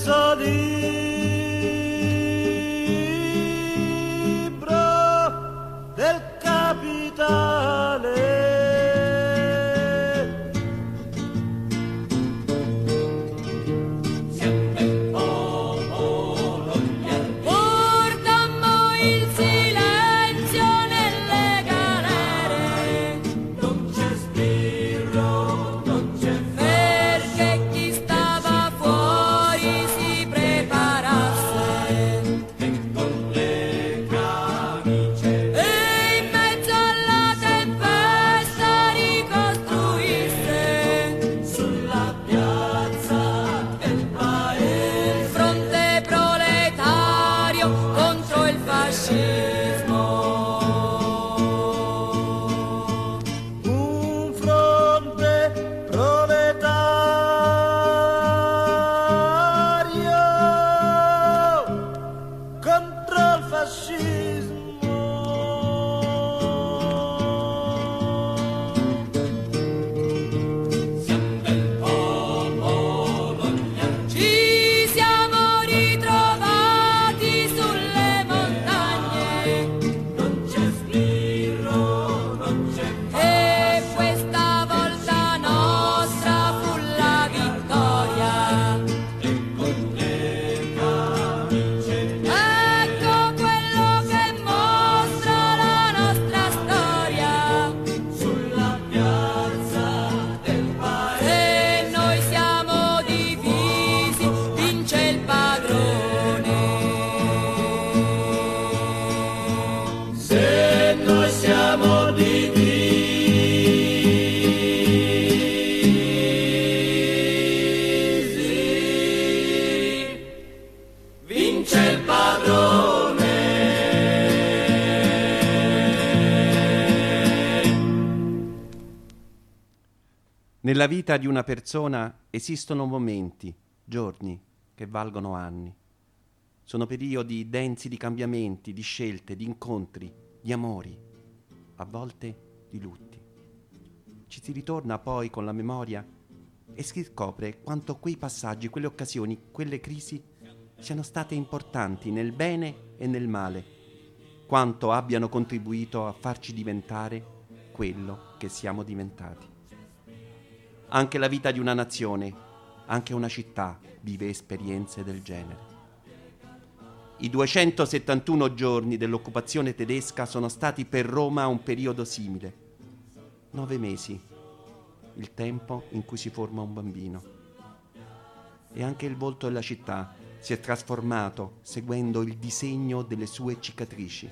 pezzo libro del capitale. Nella vita di una persona esistono momenti, giorni, che valgono anni. Sono periodi densi di cambiamenti, di scelte, di incontri, di amori, a volte di lutti. Ci si ritorna poi con la memoria e si scopre quanto quei passaggi, quelle occasioni, quelle crisi siano state importanti nel bene e nel male, quanto abbiano contribuito a farci diventare quello che siamo diventati. Anche la vita di una nazione, anche una città vive esperienze del genere. I 271 giorni dell'occupazione tedesca sono stati per Roma un periodo simile. 9 mesi, il tempo in cui si forma un bambino. E anche il volto della città si è trasformato seguendo il disegno delle sue cicatrici.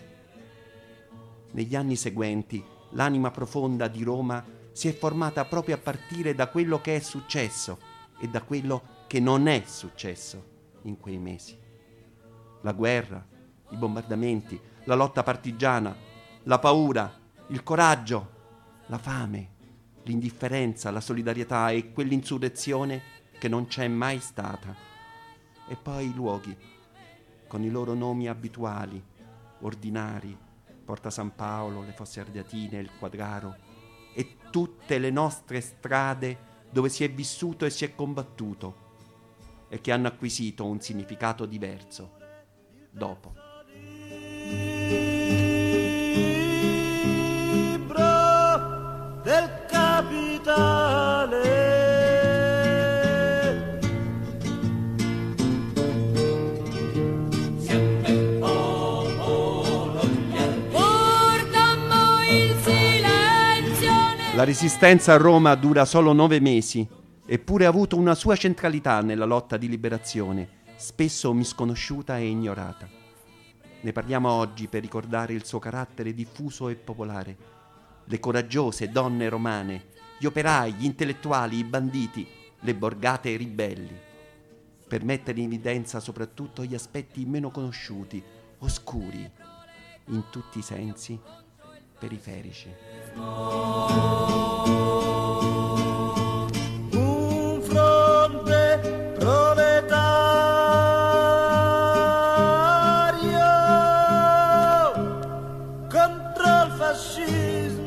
Negli anni seguenti, l'anima profonda di Roma si è formata proprio a partire da quello che è successo e da quello che non è successo in quei mesi. La guerra, i bombardamenti, la lotta partigiana, la paura, il coraggio, la fame, l'indifferenza, la solidarietà e quell'insurrezione che non c'è mai stata. E poi i luoghi, con i loro nomi abituali, ordinari, Porta San Paolo, le Fosse Ardeatine, il Quadraro, e tutte le nostre strade dove si è vissuto e si è combattuto e che hanno acquisito un significato diverso dopo. Libro del capitale. La resistenza a Roma dura solo 9 mesi, eppure ha avuto una sua centralità nella lotta di liberazione, spesso misconosciuta e ignorata. Ne parliamo oggi per ricordare il suo carattere diffuso e popolare, le coraggiose donne romane, gli operai, gli intellettuali, i banditi, le borgate ribelli, per mettere in evidenza soprattutto gli aspetti meno conosciuti, oscuri, in tutti i sensi, periferici. Un fronte proletario contro il fascismo.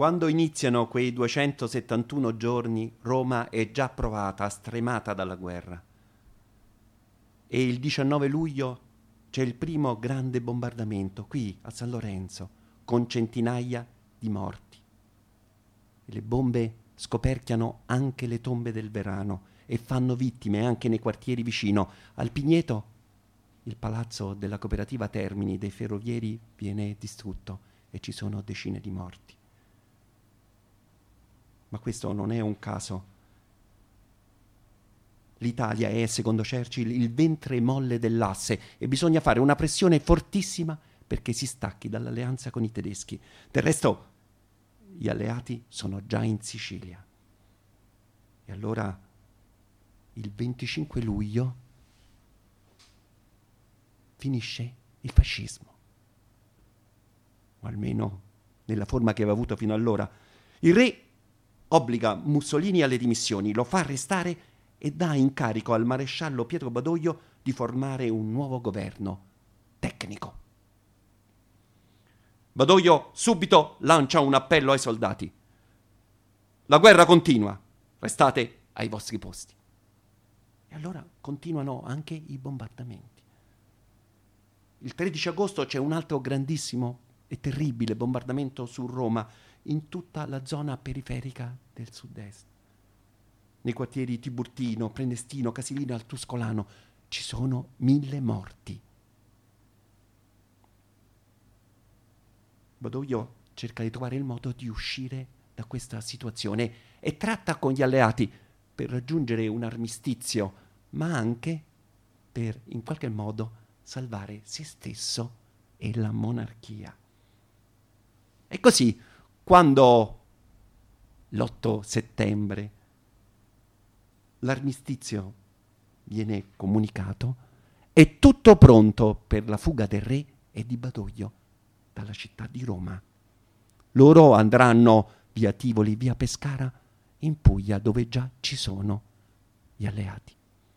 Quando iniziano quei 271 giorni, Roma è già provata, stremata dalla guerra. E il 19 luglio c'è il primo grande bombardamento qui a San Lorenzo, con centinaia di morti. E le bombe scoperchiano anche le tombe del Verano e fanno vittime anche nei quartieri vicino. Al Pigneto, il palazzo della cooperativa Termini dei ferrovieri viene distrutto e ci sono decine di morti. Ma questo non è un caso. L'Italia è, secondo Churchill, il ventre molle dell'asse e bisogna fare una pressione fortissima perché si stacchi dall'alleanza con i tedeschi. Del resto, gli alleati sono già in Sicilia. E allora, il 25 luglio, finisce il fascismo. O almeno nella forma che aveva avuto fino allora. Il re obbliga Mussolini alle dimissioni, lo fa arrestare e dà incarico al maresciallo Pietro Badoglio di formare un nuovo governo tecnico. Badoglio subito lancia un appello ai soldati. La guerra continua, restate ai vostri posti. E allora continuano anche i bombardamenti. Il 13 agosto c'è un altro grandissimo e terribile bombardamento su Roma, in tutta la zona periferica del sud-est. Nei quartieri Tiburtino, Prenestino, Casilina, al Tuscolano ci sono 1000 morti. Badoglio cerca di trovare il modo di uscire da questa situazione e tratta con gli alleati per raggiungere un armistizio, ma anche per, in qualche modo, salvare se stesso e la monarchia. E così, quando l'8 settembre l'armistizio viene comunicato, è tutto pronto per la fuga del re e di Badoglio dalla città di Roma. Loro andranno via Tivoli, via Pescara, in Puglia, dove già ci sono gli alleati.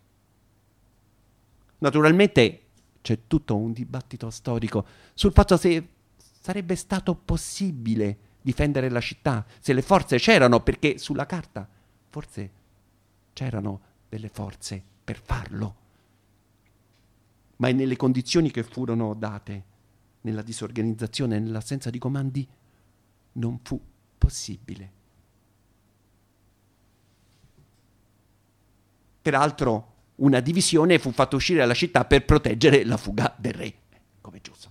Naturalmente c'è tutto un dibattito storico sul fatto se sarebbe stato possibile difendere la città, se le forze c'erano, perché sulla carta forse c'erano delle forze per farlo. Ma nelle condizioni che furono date, nella disorganizzazione, nell'assenza di comandi, non fu possibile. Peraltro, una divisione fu fatta uscire dalla città per proteggere la fuga del re, come giusto.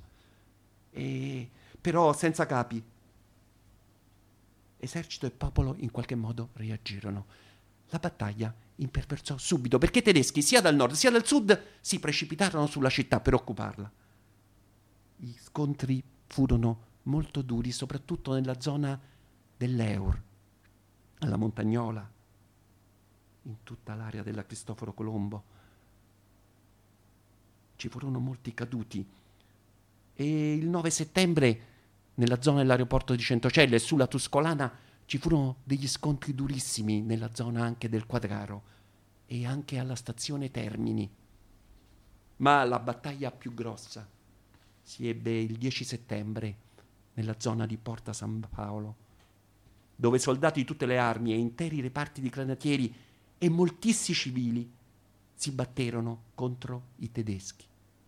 Però senza capi. Esercito e popolo in qualche modo reagirono. La battaglia imperversò subito, perché i tedeschi, sia dal nord sia dal sud, si precipitarono sulla città per occuparla. Gli scontri furono molto duri, soprattutto nella zona dell'Eur, alla Montagnola, in tutta l'area della Cristoforo Colombo. Ci furono molti caduti. E il 9 settembre, nella zona dell'aeroporto di Centocelle e sulla Tuscolana, ci furono degli scontri durissimi nella zona anche del Quadraro e anche alla stazione Termini. Ma la battaglia più grossa si ebbe il 10 settembre nella zona di Porta San Paolo, dove soldati di tutte le armi e interi reparti di granatieri e moltissimi civili si batterono contro i tedeschi.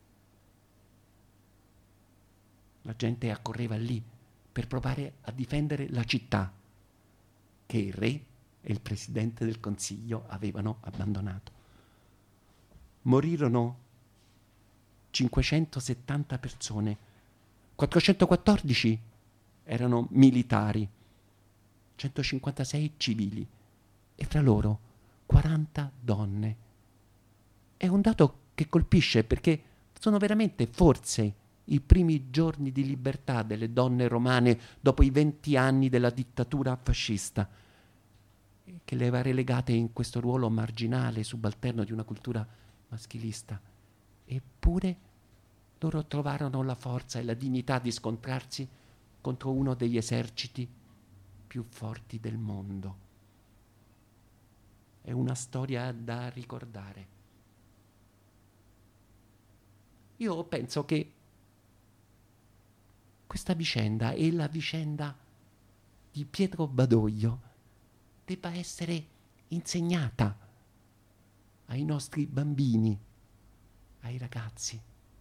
La gente accorreva lì per provare a difendere la città che il re e il presidente del Consiglio avevano abbandonato. Morirono 570 persone, 414 erano militari, 156 civili e fra loro 40 donne. È un dato che colpisce perché sono veramente forse i primi giorni di libertà delle donne romane dopo i 20 anni della dittatura fascista, che le aveva relegate in questo ruolo marginale, subalterno di una cultura maschilista. Eppure loro trovarono la forza e la dignità di scontrarsi contro uno degli eserciti più forti del mondo. È una storia da ricordare. Io penso che questa vicenda è la vicenda di Pietro Badoglio debba essere insegnata ai nostri bambini, ai ragazzi.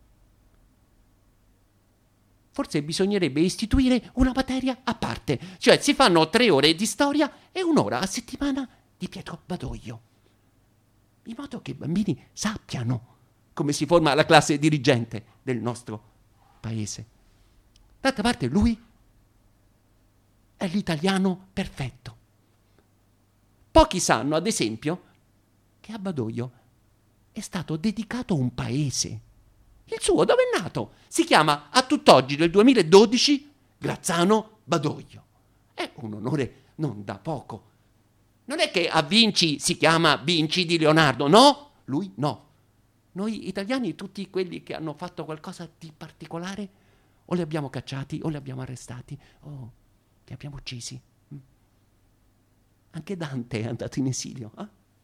Forse bisognerebbe istituire una materia a parte, cioè si fanno 3 ore di storia e 1 ora a settimana di Pietro Badoglio, in modo che i bambini sappiano come si forma la classe dirigente del nostro paese. D'altra parte lui è l'italiano perfetto. Pochi sanno, ad esempio, che a Badoglio è stato dedicato un paese. Il suo dove è nato? Si chiama a tutt'oggi del 2012 Grazzano Badoglio. È un onore non da poco. Non è che a Vinci si chiama Vinci di Leonardo, no? Lui no. Noi italiani, tutti quelli che hanno fatto qualcosa di particolare, o li abbiamo cacciati, o li abbiamo arrestati, o li abbiamo uccisi. Anche Dante è andato in esilio.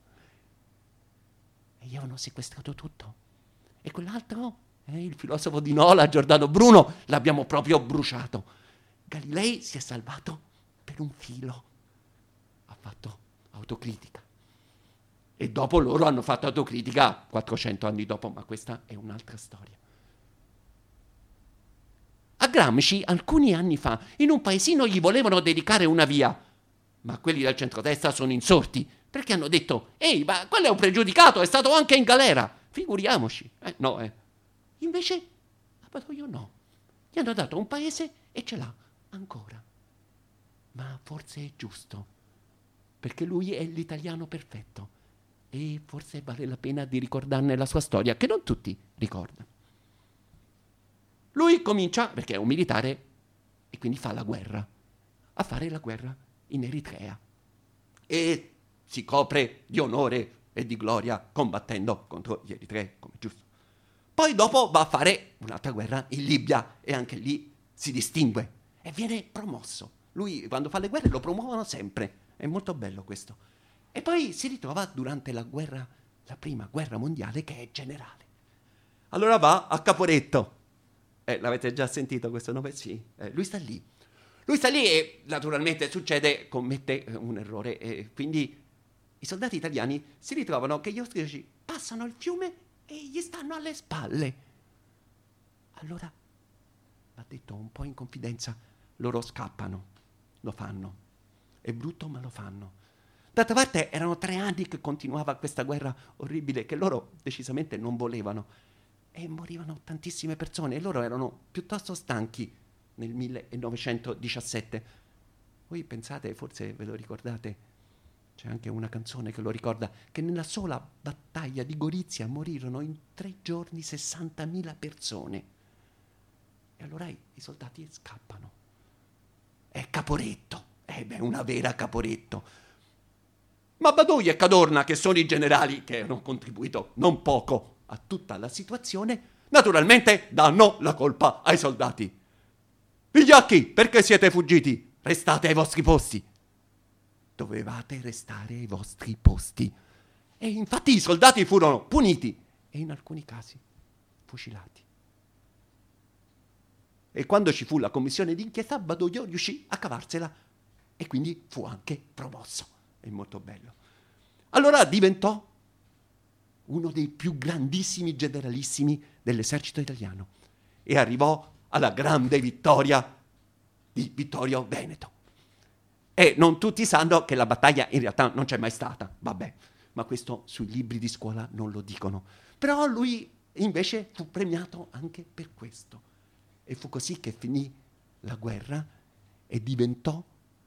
E gli avevano sequestrato tutto. E quell'altro, il filosofo di Nola, Giordano Bruno, l'abbiamo proprio bruciato. Galilei si è salvato per un filo. Ha fatto autocritica. E dopo loro hanno fatto autocritica 400 anni dopo, ma questa è un'altra storia. A Gramsci, alcuni anni fa, in un paesino gli volevano dedicare una via, ma quelli del centrodestra sono insorti, perché hanno detto: ehi, ma quello è un pregiudicato, è stato anche in galera, figuriamoci. Invece a Badoglio no, gli hanno dato un paese e ce l'ha ancora. Ma forse è giusto, perché lui è l'italiano perfetto e forse vale la pena di ricordarne la sua storia, che non tutti ricordano. Lui comincia, perché è un militare, e quindi fa la guerra, a fare la guerra in Eritrea. E si copre di onore e di gloria combattendo contro gli eritrei, come giusto. Poi dopo va a fare un'altra guerra in Libia e anche lì si distingue e viene promosso. Lui quando fa le guerre lo promuovono sempre, è molto bello questo. E poi si ritrova durante la prima guerra mondiale, che è generale. Allora va a Caporetto. L'avete già sentito questo nome? Sì. Lui sta lì e naturalmente commette un errore, e quindi i soldati italiani si ritrovano che gli austriaci passano il fiume e gli stanno alle spalle. Allora, va detto un po' in confidenza, loro scappano, lo fanno. È brutto, ma lo fanno. D'altra parte erano 3 anni che continuava questa guerra orribile che loro decisamente non volevano, e morivano tantissime persone e loro erano piuttosto stanchi nel 1917. Voi pensate, forse ve lo ricordate, c'è anche una canzone che lo ricorda, che nella sola battaglia di Gorizia morirono in 3 giorni 60.000 persone. E allora i soldati scappano. È Caporetto, una vera Caporetto. Ma Badoglio e Cadorna, che sono i generali che hanno contribuito non poco a tutta la situazione, naturalmente danno la colpa ai soldati. Vigliacchi, perché siete fuggiti? Restate ai vostri posti. Dovevate restare ai vostri posti. E infatti i soldati furono puniti e in alcuni casi fucilati. E quando ci fu la commissione d'inchiesta, Badoglio riuscì a cavarsela e quindi fu anche promosso. È molto bello. Allora diventò uno dei più grandissimi generalissimi dell'esercito italiano e arrivò alla grande vittoria di Vittorio Veneto. E non tutti sanno che la battaglia in realtà non c'è mai stata, vabbè, ma questo sui libri di scuola non lo dicono. Però lui invece fu premiato anche per questo. E fu così che finì la guerra e diventò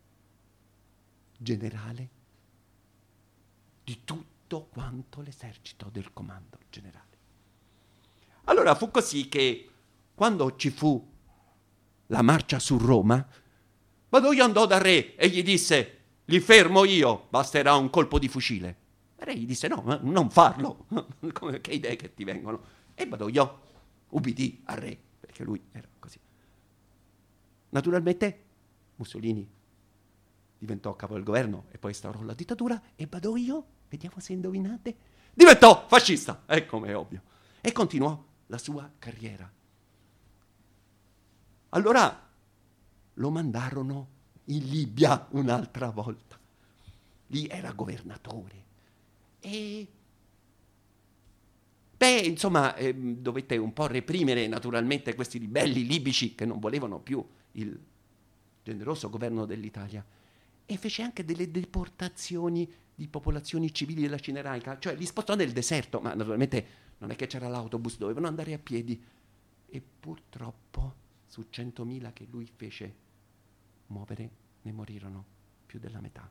generale di tutto quanto l'esercito del comando generale. Allora fu così che quando ci fu la marcia su Roma, Badoglio andò dal re e gli disse: li fermo io, basterà un colpo di fucile. Il re gli disse: no, non farlo, che idee che ti vengono. E Badoglio ubbidì al re, perché lui era così. Naturalmente Mussolini diventò capo del governo e poi instaurò la dittatura, e Badoglio, vediamo se indovinate, diventò fascista, come è ovvio, e continuò la sua carriera. Allora lo mandarono in Libia un'altra volta. Lì era governatore. E insomma, dovette un po' reprimere naturalmente questi ribelli libici che non volevano più il generoso governo dell'Italia, e fece anche delle deportazioni di popolazioni civili della Cirenaica, cioè li spostò nel deserto, ma naturalmente non è che c'era l'autobus, dovevano andare a piedi, e purtroppo su 100.000 che lui fece muovere ne morirono più della metà.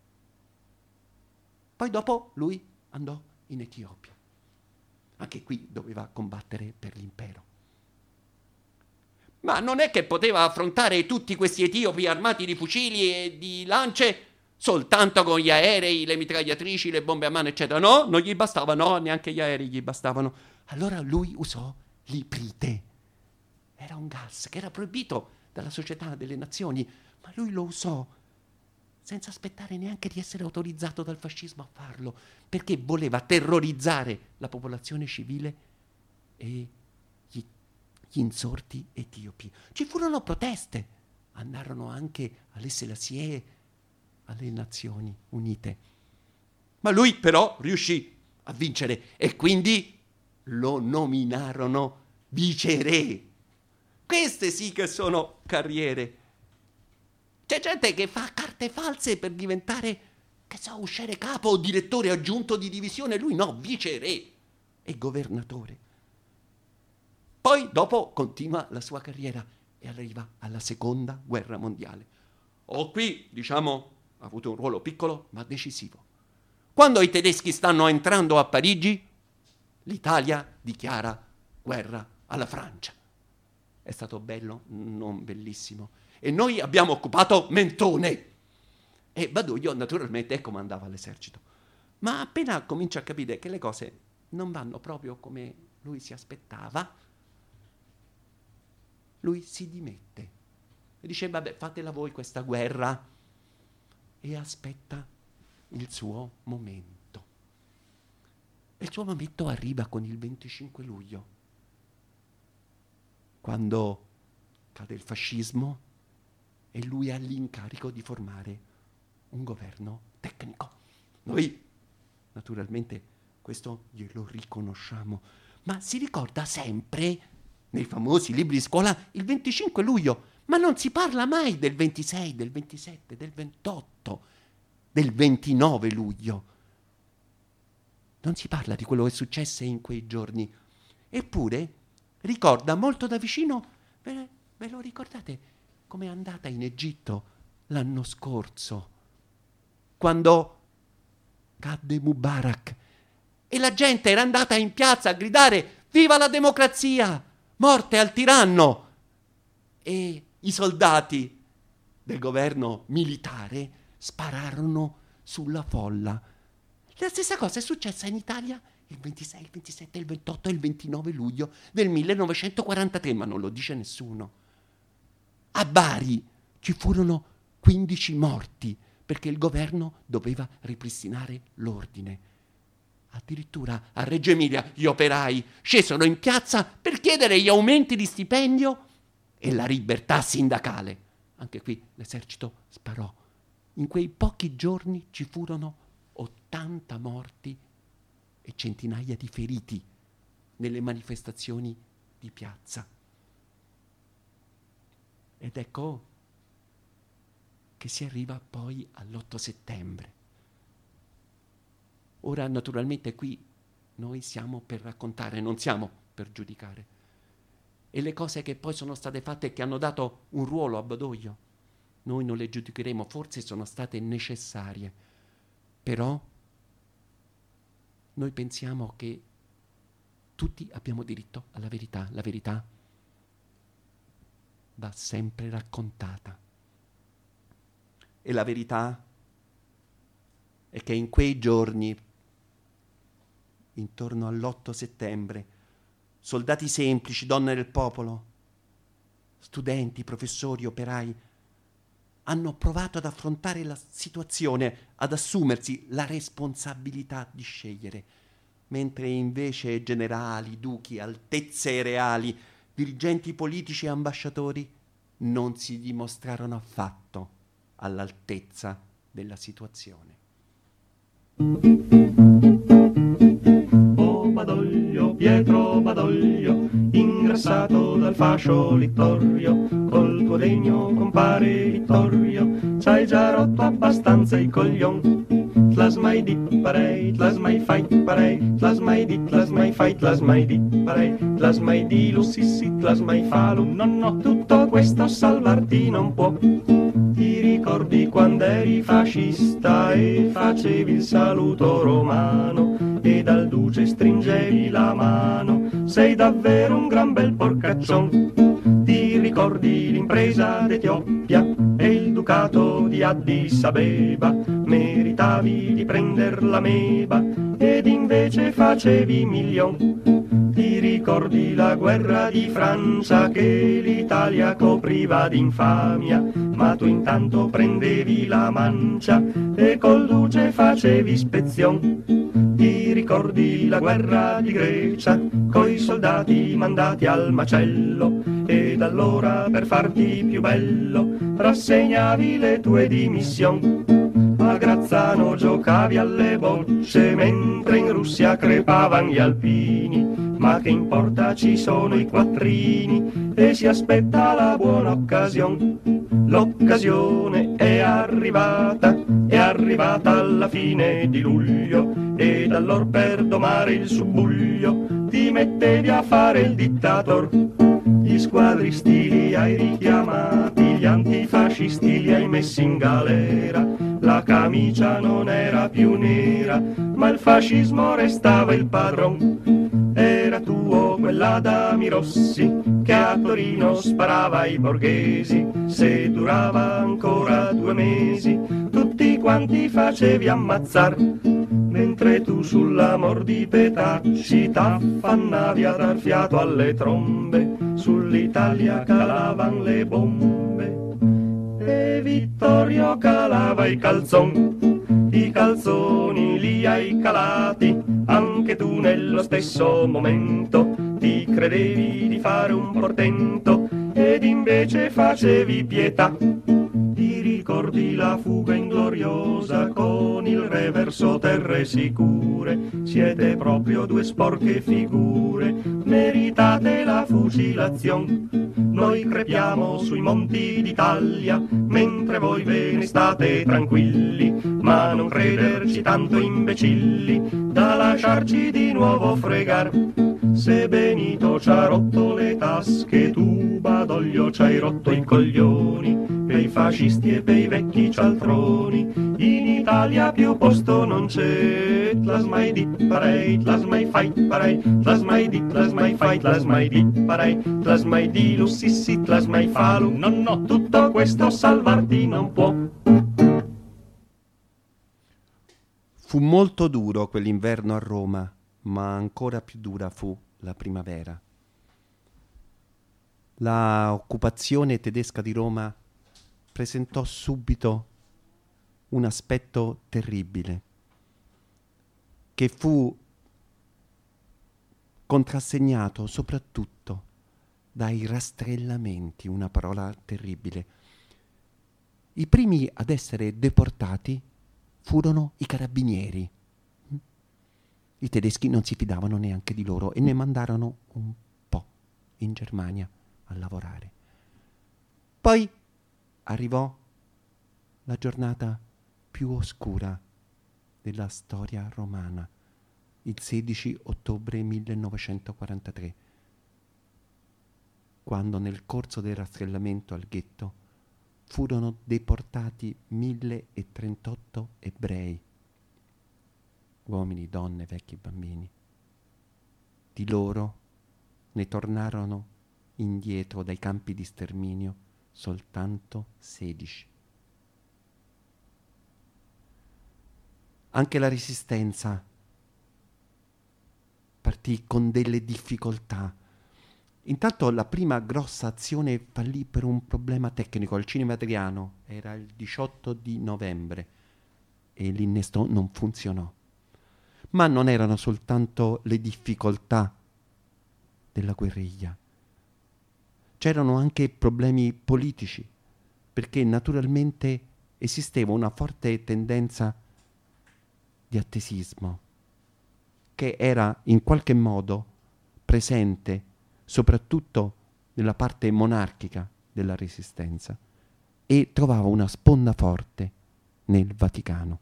Poi dopo lui andò in Etiopia. Anche qui doveva combattere per l'impero. Ma non è che poteva affrontare tutti questi etiopi armati di fucili e di lance soltanto con gli aerei, le mitragliatrici, le bombe a mano, eccetera. No, non gli bastava, no, neanche gli aerei gli bastavano. Allora lui usò l'iprite. Era un gas che era proibito dalla Società delle Nazioni, ma lui lo usò senza aspettare neanche di essere autorizzato dal fascismo a farlo, perché voleva terrorizzare la popolazione civile e gli insorti etiopi. Ci furono proteste, andarono anche alle Selassie, alle Nazioni Unite. Ma lui però riuscì a vincere e quindi lo nominarono viceré. Queste sì che sono carriere. C'è gente che fa carte false per diventare, che so, usciere capo o direttore aggiunto di divisione. Lui no, viceré e governatore. Poi dopo continua la sua carriera e arriva alla Seconda Guerra Mondiale. Qui, diciamo, ha avuto un ruolo piccolo ma decisivo. Quando i tedeschi stanno entrando a Parigi, l'Italia dichiara guerra alla Francia. È stato bello? Non bellissimo. E noi abbiamo occupato Mentone. E Badoglio naturalmente comandava l'esercito. Ma appena comincia a capire che le cose non vanno proprio come lui si aspettava, lui si dimette. E dice, vabbè, fatela voi questa guerra. E aspetta il suo momento. E il suo momento arriva con il 25 luglio, quando cade il fascismo e lui ha l'incarico di formare un governo tecnico. Noi, naturalmente, questo glielo riconosciamo, ma si ricorda sempre, nei famosi libri di scuola, il 25 luglio, ma non si parla mai del 26, del 27, del 28, del 29 luglio. Non si parla di quello che successe in quei giorni. Eppure ricorda molto da vicino, ve lo ricordate com'è andata in Egitto l'anno scorso, quando cadde Mubarak e la gente era andata in piazza a gridare viva la democrazia, morte al tiranno, e i soldati del governo militare spararono sulla folla. La stessa cosa è successa in Italia il 26, il 27, il 28 e il 29 luglio del 1943, ma non lo dice nessuno. A Bari ci furono 15 morti perché il governo doveva ripristinare l'ordine. Addirittura a Reggio Emilia gli operai scesero in piazza per chiedere gli aumenti di stipendio e la libertà sindacale. Anche qui l'esercito sparò. In quei pochi giorni ci furono 80 morti e centinaia di feriti nelle manifestazioni di piazza. Ed ecco che si arriva poi all'8 settembre. Ora naturalmente qui noi siamo per raccontare, non siamo per giudicare. E le cose che poi sono state fatte e che hanno dato un ruolo a Badoglio, noi non le giudicheremo, forse sono state necessarie, però noi pensiamo che tutti abbiamo diritto alla verità. La verità va sempre raccontata. E la verità è che in quei giorni, intorno all'8 settembre, soldati semplici, donne del popolo, studenti, professori, operai, hanno provato ad affrontare la situazione, ad assumersi la responsabilità di scegliere, mentre invece generali, duchi, altezze reali, dirigenti politici e ambasciatori non si dimostrarono affatto all'altezza della situazione. Oh Badoglio, Pietro Badoglio, ingrassato dal fascio Littorio, col tuo degno compare Vittorio, c'hai già rotto abbastanza i coglion. Tlas mai dit parei, tlas mai fai parei, tlas mai dit, tlas mai fai, tlas mai dit parei, tlas mai di lussissi, tlas mai falu, no, tutto questo salvarti non può. Ti ricordi quando eri fascista e facevi il saluto romano e dal duce stringevi la mano, sei davvero un gran bel porcaccion. Ti ricordi l'impresa d'Etiopia e il ducato di Addis Abeba, meritavi di prender la meba ed invece facevi milion. Ti ricordi la guerra di Francia che l'Italia copriva d'infamia, ma tu intanto prendevi la mancia e col duce facevi spezion. Ti ricordi la guerra di Grecia coi soldati mandati al macello ed allora per farti più bello rassegnavi le tue dimissioni. A Grazzano giocavi alle bocce mentre in Russia crepavan gli alpini, ma che importa, ci sono i quattrini e si aspetta la buona occasione. L'occasione è arrivata alla fine di luglio ed allora per domare il subbuglio ti mettevi a fare il dittator. Gli squadristi li hai richiamati, gli antifascisti li hai messi in galera, la camicia non era più nera, ma il fascismo restava il padron. Era tuo quell'Adami Rossi che a Torino sparava ai borghesi, se durava ancora 2 mesi tutti quanti facevi ammazzar, mentre tu sull'amor di Petacci t'affannavi a dar fiato alle trombe, sull'Italia calavan le bombe e Vittorio calava i calzoni li hai calati anche tu nello stesso momento, ti credevi di fare un portento ed invece facevi pietà. Ti ricordi la fuga ingloriosa con il reverso terre sicure, siete proprio 2 sporche figure, meritate la fucilazione. Noi crepiamo sui monti d'Italia mentre voi ve ne state tranquilli, ma non crederci tanto imbecilli da lasciarci di nuovo fregar. Se Benito c'ha rotto le tasche, tu Badoglio c'hai rotto i coglioni, pei fascisti e pei vecchi cialtroni in Italia più posto non c'è. Tlas mai dit parei, tlas mai fai parei, tlas mai dit, tlas mai fai, tlas mai dit parei, tlas mai di lussissi, tlas mai falu, no, tutto questo salvarti non può. Fu molto duro quell'inverno a Roma, ma ancora più dura fu la primavera. La occupazione tedesca di Roma presentò subito un aspetto terribile, che fu contrassegnato soprattutto dai rastrellamenti, una parola terribile. I primi ad essere deportati furono i carabinieri. I tedeschi non si fidavano neanche di loro e ne mandarono un po' in Germania a lavorare. Poi arrivò la giornata più oscura della storia romana, il 16 ottobre 1943, quando nel corso del rastrellamento al ghetto furono deportati 1038 ebrei, uomini, donne, vecchi, bambini. Di loro ne tornarono indietro dai campi di sterminio soltanto 16. Anche la resistenza partì con delle difficoltà. Intanto la prima grossa azione fallì per un problema tecnico. Al Cinema Adriano era il 18 di novembre e l'innesto non funzionò. Ma non erano soltanto le difficoltà della guerriglia. C'erano anche problemi politici, perché naturalmente esisteva una forte tendenza di attesismo che era in qualche modo presente soprattutto nella parte monarchica della Resistenza e trovava una sponda forte nel Vaticano.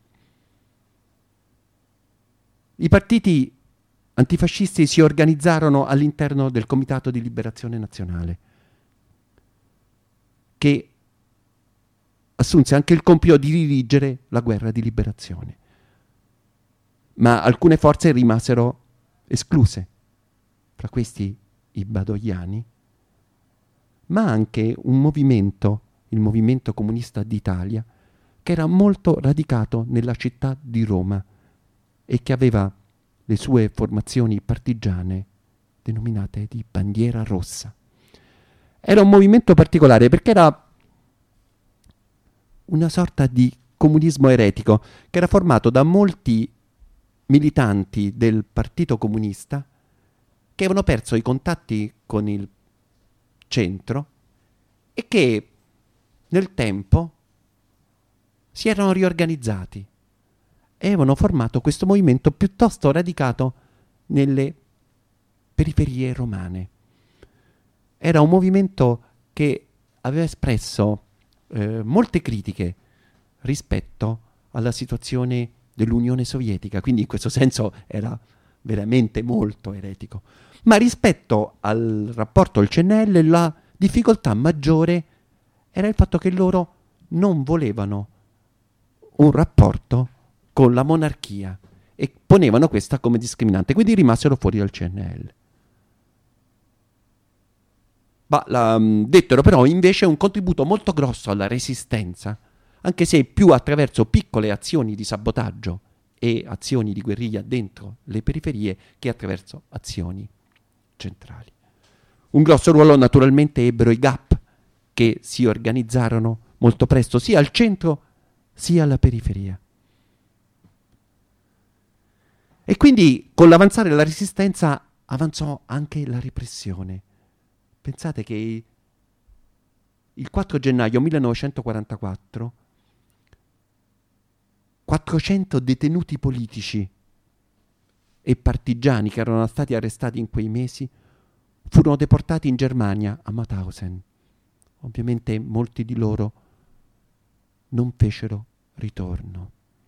I partiti antifascisti si organizzarono all'interno del Comitato di Liberazione Nazionale, che assunse anche il compito di dirigere la guerra di liberazione. Ma alcune forze rimasero escluse, fra questi i badogliani, ma anche un movimento, il Movimento Comunista d'Italia, che era molto radicato nella città di Roma e che aveva le sue formazioni partigiane denominate di Bandiera Rossa. Era un movimento particolare perché era una sorta di comunismo eretico che era formato da molti militanti del Partito Comunista che avevano perso i contatti con il centro e che nel tempo si erano riorganizzati e avevano formato questo movimento piuttosto radicato nelle periferie romane. Era un movimento che aveva espresso molte critiche rispetto alla situazione dell'Unione Sovietica, quindi in questo senso era veramente molto eretico. Ma rispetto al rapporto al CNL la difficoltà maggiore era il fatto che loro non volevano un rapporto con la monarchia e ponevano questa come discriminante, quindi rimasero fuori dal CNL. Dettero però invece un contributo molto grosso alla resistenza, anche se più attraverso piccole azioni di sabotaggio e azioni di guerriglia dentro le periferie che attraverso azioni centrali. Un grosso ruolo naturalmente ebbero i GAP, che si organizzarono molto presto sia al centro sia alla periferia. E quindi con l'avanzare della resistenza avanzò anche la repressione. Pensate che il 4 gennaio 1944 400 detenuti politici e partigiani che erano stati arrestati in quei mesi furono deportati in Germania a Mauthausen. Ovviamente molti di loro non fecero ritorno.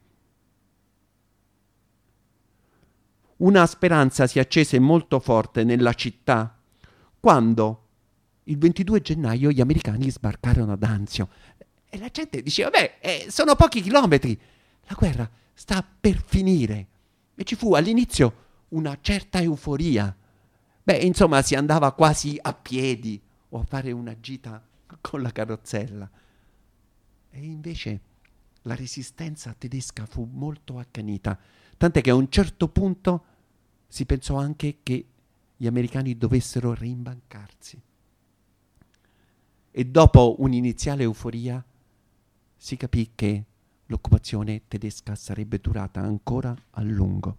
Una speranza si accese molto forte nella città quando il 22 gennaio gli americani sbarcarono ad Anzio e la gente diceva, sono pochi chilometri, la guerra sta per finire. E ci fu all'inizio una certa euforia. Insomma, si andava quasi a piedi o a fare una gita con la carrozzella. E invece la resistenza tedesca fu molto accanita, tant'è che a un certo punto si pensò anche che gli americani dovessero rimbancarsi. E dopo un'iniziale euforia si capì che l'occupazione tedesca sarebbe durata ancora a lungo.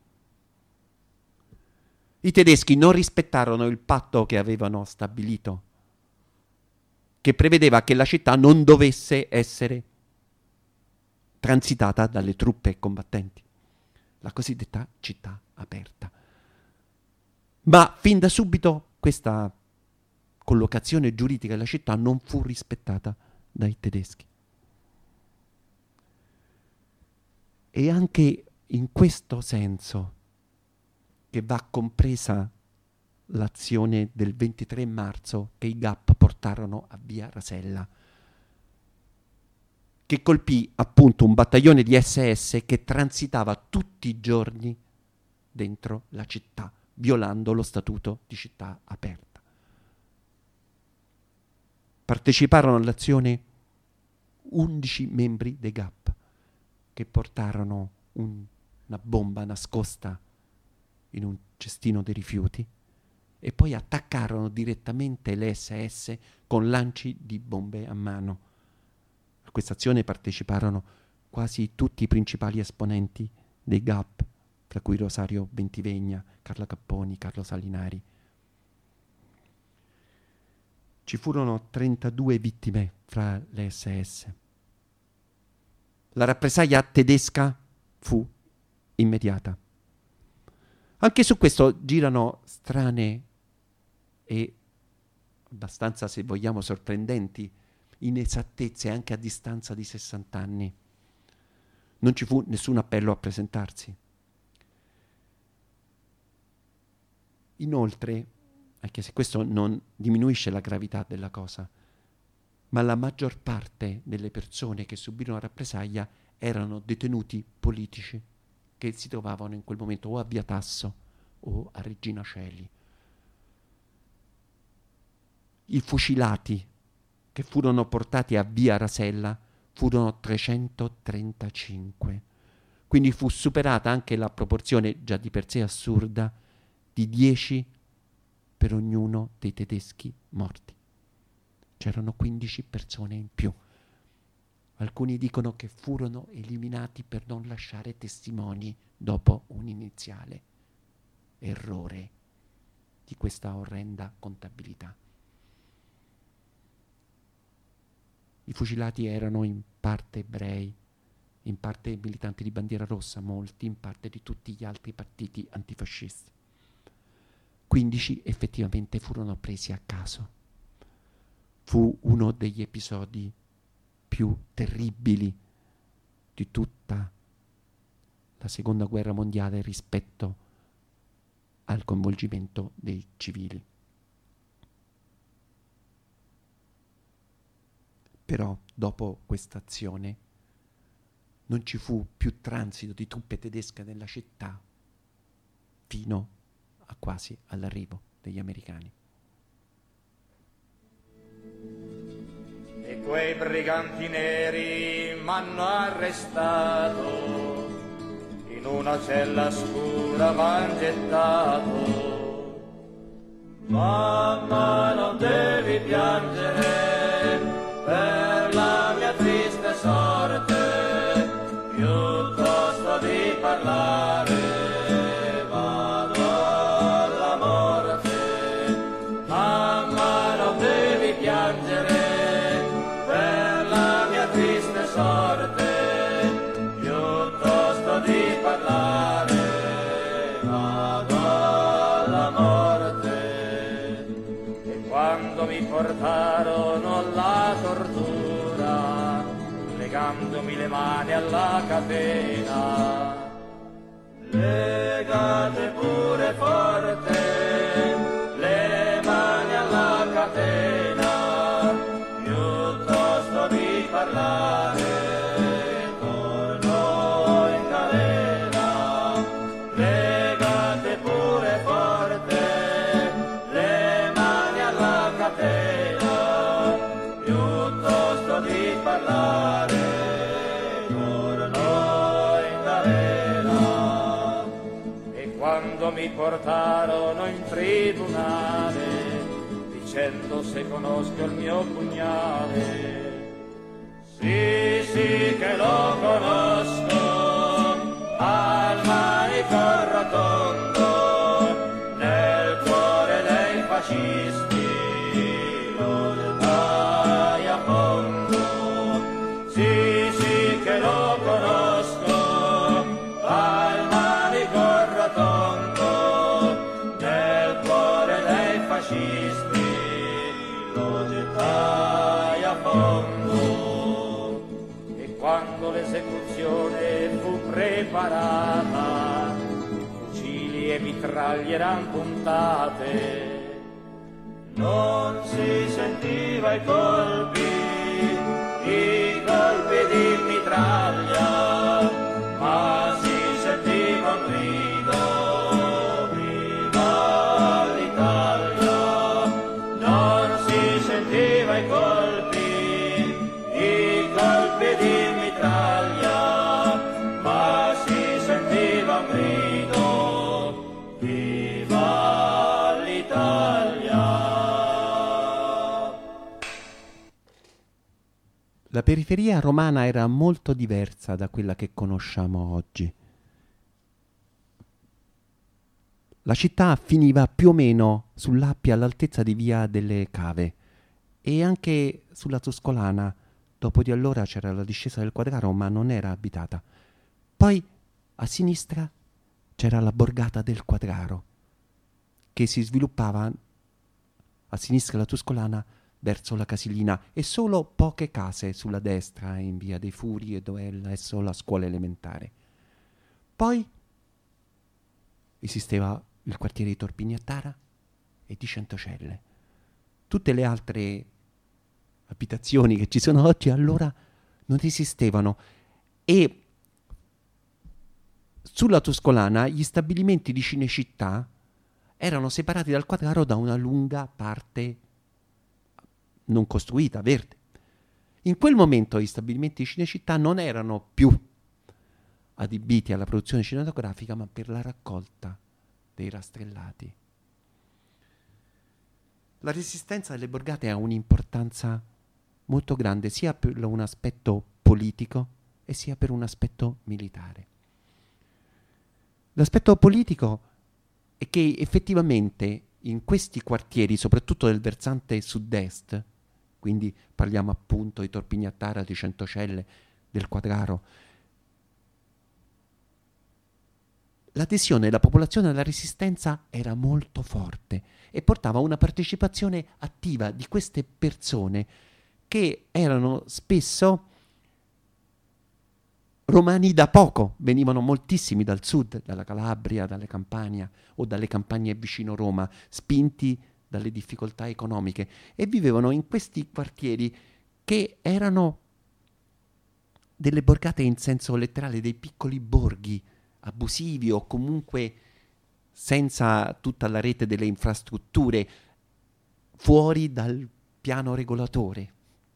I tedeschi non rispettarono il patto che avevano stabilito, che prevedeva che la città non dovesse essere transitata dalle truppe combattenti, la cosiddetta città aperta. Ma fin da subito questa collocazione giuridica della città non fu rispettata dai tedeschi. E anche in questo senso che va compresa l'azione del 23 marzo che i GAP portarono a Via Rasella, che colpì appunto un battaglione di SS che transitava tutti i giorni dentro la città, violando lo statuto di città aperta. Parteciparono all'azione 11 membri dei GAP che portarono una bomba nascosta in un cestino dei rifiuti e poi attaccarono direttamente le SS con lanci di bombe a mano. A questa azione parteciparono quasi tutti i principali esponenti dei GAP, tra cui Rosario Bentivegna, Carla Capponi, Carlo Salinari. Ci furono 32 vittime fra le SS. La rappresaglia tedesca fu immediata. Anche su questo girano strane e abbastanza, se vogliamo, sorprendenti inesattezze anche a distanza di 60 anni. Non ci fu nessun appello a presentarsi. Inoltre, anche se questo non diminuisce la gravità della cosa, ma la maggior parte delle persone che subirono la rappresaglia erano detenuti politici che si trovavano in quel momento o a Via Tasso o a Regina Coeli. I fucilati che furono portati a Via Rasella furono 335. Quindi fu superata anche la proporzione, già di per sé assurda, di 10 per ognuno dei tedeschi morti. C'erano 15 persone in più. Alcuni dicono che furono eliminati per non lasciare testimoni dopo un iniziale errore di questa orrenda contabilità. I fucilati erano in parte ebrei, in parte militanti di Bandiera Rossa, molti in parte di tutti gli altri partiti antifascisti. 15 effettivamente furono presi a caso. Fu uno degli episodi più terribili di tutta la Seconda Guerra Mondiale rispetto al coinvolgimento dei civili. Però dopo questa azione non ci fu più transito di truppe tedesche nella città fino a quasi all'arrivo degli americani. E quei briganti neri m'hanno arrestato, in una cella scura m'han gettato. Mamma, non devi piangere per la mia triste sorte, piuttosto di parlare vado alla morte. Mamma, non devi piangere per la mia triste sorte, piuttosto di parlare vado alla morte. E quando mi portarono alla tortura, legandomi le mani alla catena, legate pure forte le mani alla catena, piuttosto di parlare torno in galera. Legate pure forte le mani alla catena, piuttosto di parlare torno in galera. E quando mi portarono in tribunale, dicendo se conosco il mio pugnale, sì, sì che lo conosco, al manico rotondo, nel cuore dei fascisti lo gettai a fondo. Sì, sì che lo conosco, al manico rotondo, nel cuore dei fascisti lo gettai a fondo. E quando l'esecuzione fu preparata, fucili e mitraglie eran puntate, non si sentiva i colpi di mitraglia, ma si sentiva un grido, viva l'Italia. Non si sentiva i colpi di mitraglia, ma si sentiva un grido, viva l'Italia. La periferia romana era molto diversa da quella che conosciamo oggi. La città finiva più o meno sull'Appia all'altezza di Via delle Cave e anche sulla Tuscolana, Dopo di allora c'era la discesa del Quadraro, ma non era abitata. Poi a sinistra c'era la borgata del Quadraro, che si sviluppava a sinistra della Tuscolana verso la Casilina, e solo poche case sulla destra in via dei Furi, e dove è adesso la scuola elementare. Poi esisteva il quartiere di Torpignattara e di Centocelle. Tutte le altre abitazioni che ci sono oggi allora non esistevano, e sulla Tuscolana gli stabilimenti di Cinecittà erano separati dal Quadraro da una lunga parte non costruita, verde. In quel momento gli stabilimenti di Cinecittà non erano più adibiti alla produzione cinematografica, ma per la raccolta dei rastrellati. La resistenza delle borgate ha un'importanza molto grande, sia per un aspetto politico e sia per un aspetto militare. L'aspetto politico è che effettivamente in questi quartieri, soprattutto del versante sud-est, quindi parliamo appunto di Torpignattara, di Centocelle, del Quadraro, l'adesione della popolazione alla resistenza era molto forte e portava a una partecipazione attiva di queste persone, che erano spesso romani da poco, venivano moltissimi dal sud, dalla Calabria, dalle Campania o dalle campagne vicino Roma, spinti dalle difficoltà economiche, e vivevano in questi quartieri che erano delle borgate in senso letterale, dei piccoli borghi abusivi o comunque senza tutta la rete delle infrastrutture, fuori dal piano regolatore.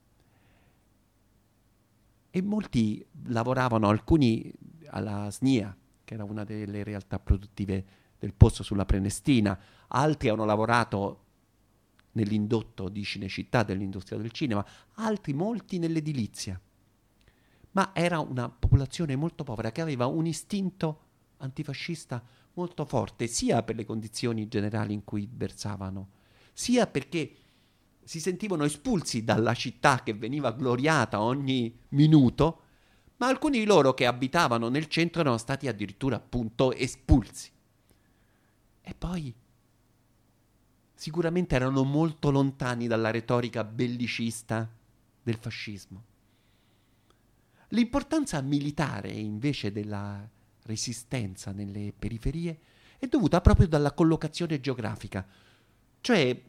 E molti lavoravano, alcuni alla SNIA, che era una delle realtà produttive del posto sulla Prenestina, altri hanno lavorato nell'indotto di Cinecittà, dell'industria del cinema, altri molti nell'edilizia. Ma era una popolazione molto povera che aveva un istinto antifascista molto forte, sia per le condizioni generali in cui versavano, sia perché si sentivano espulsi dalla città che veniva gloriata ogni minuto, ma alcuni di loro che abitavano nel centro erano stati addirittura appunto espulsi. E poi sicuramente erano molto lontani dalla retorica bellicista del fascismo. L'importanza militare invece della resistenza nelle periferie è dovuta proprio dalla collocazione geografica, cioè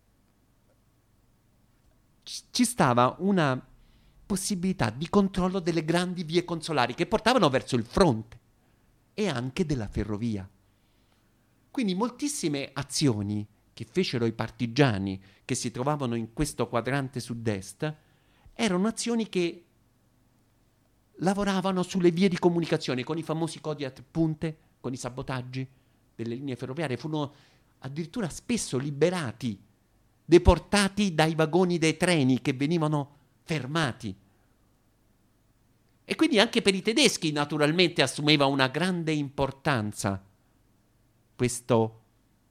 ci stava una possibilità di controllo delle grandi vie consolari che portavano verso il fronte e anche della ferrovia. Quindi moltissime azioni che fecero i partigiani che si trovavano in questo quadrante sud-est erano azioni che lavoravano sulle vie di comunicazione con i famosi codi a tre punte, con i sabotaggi delle linee ferroviarie. Furono addirittura spesso liberati, deportati dai vagoni dei treni che venivano fermati. E quindi anche per i tedeschi naturalmente assumeva una grande importanza questo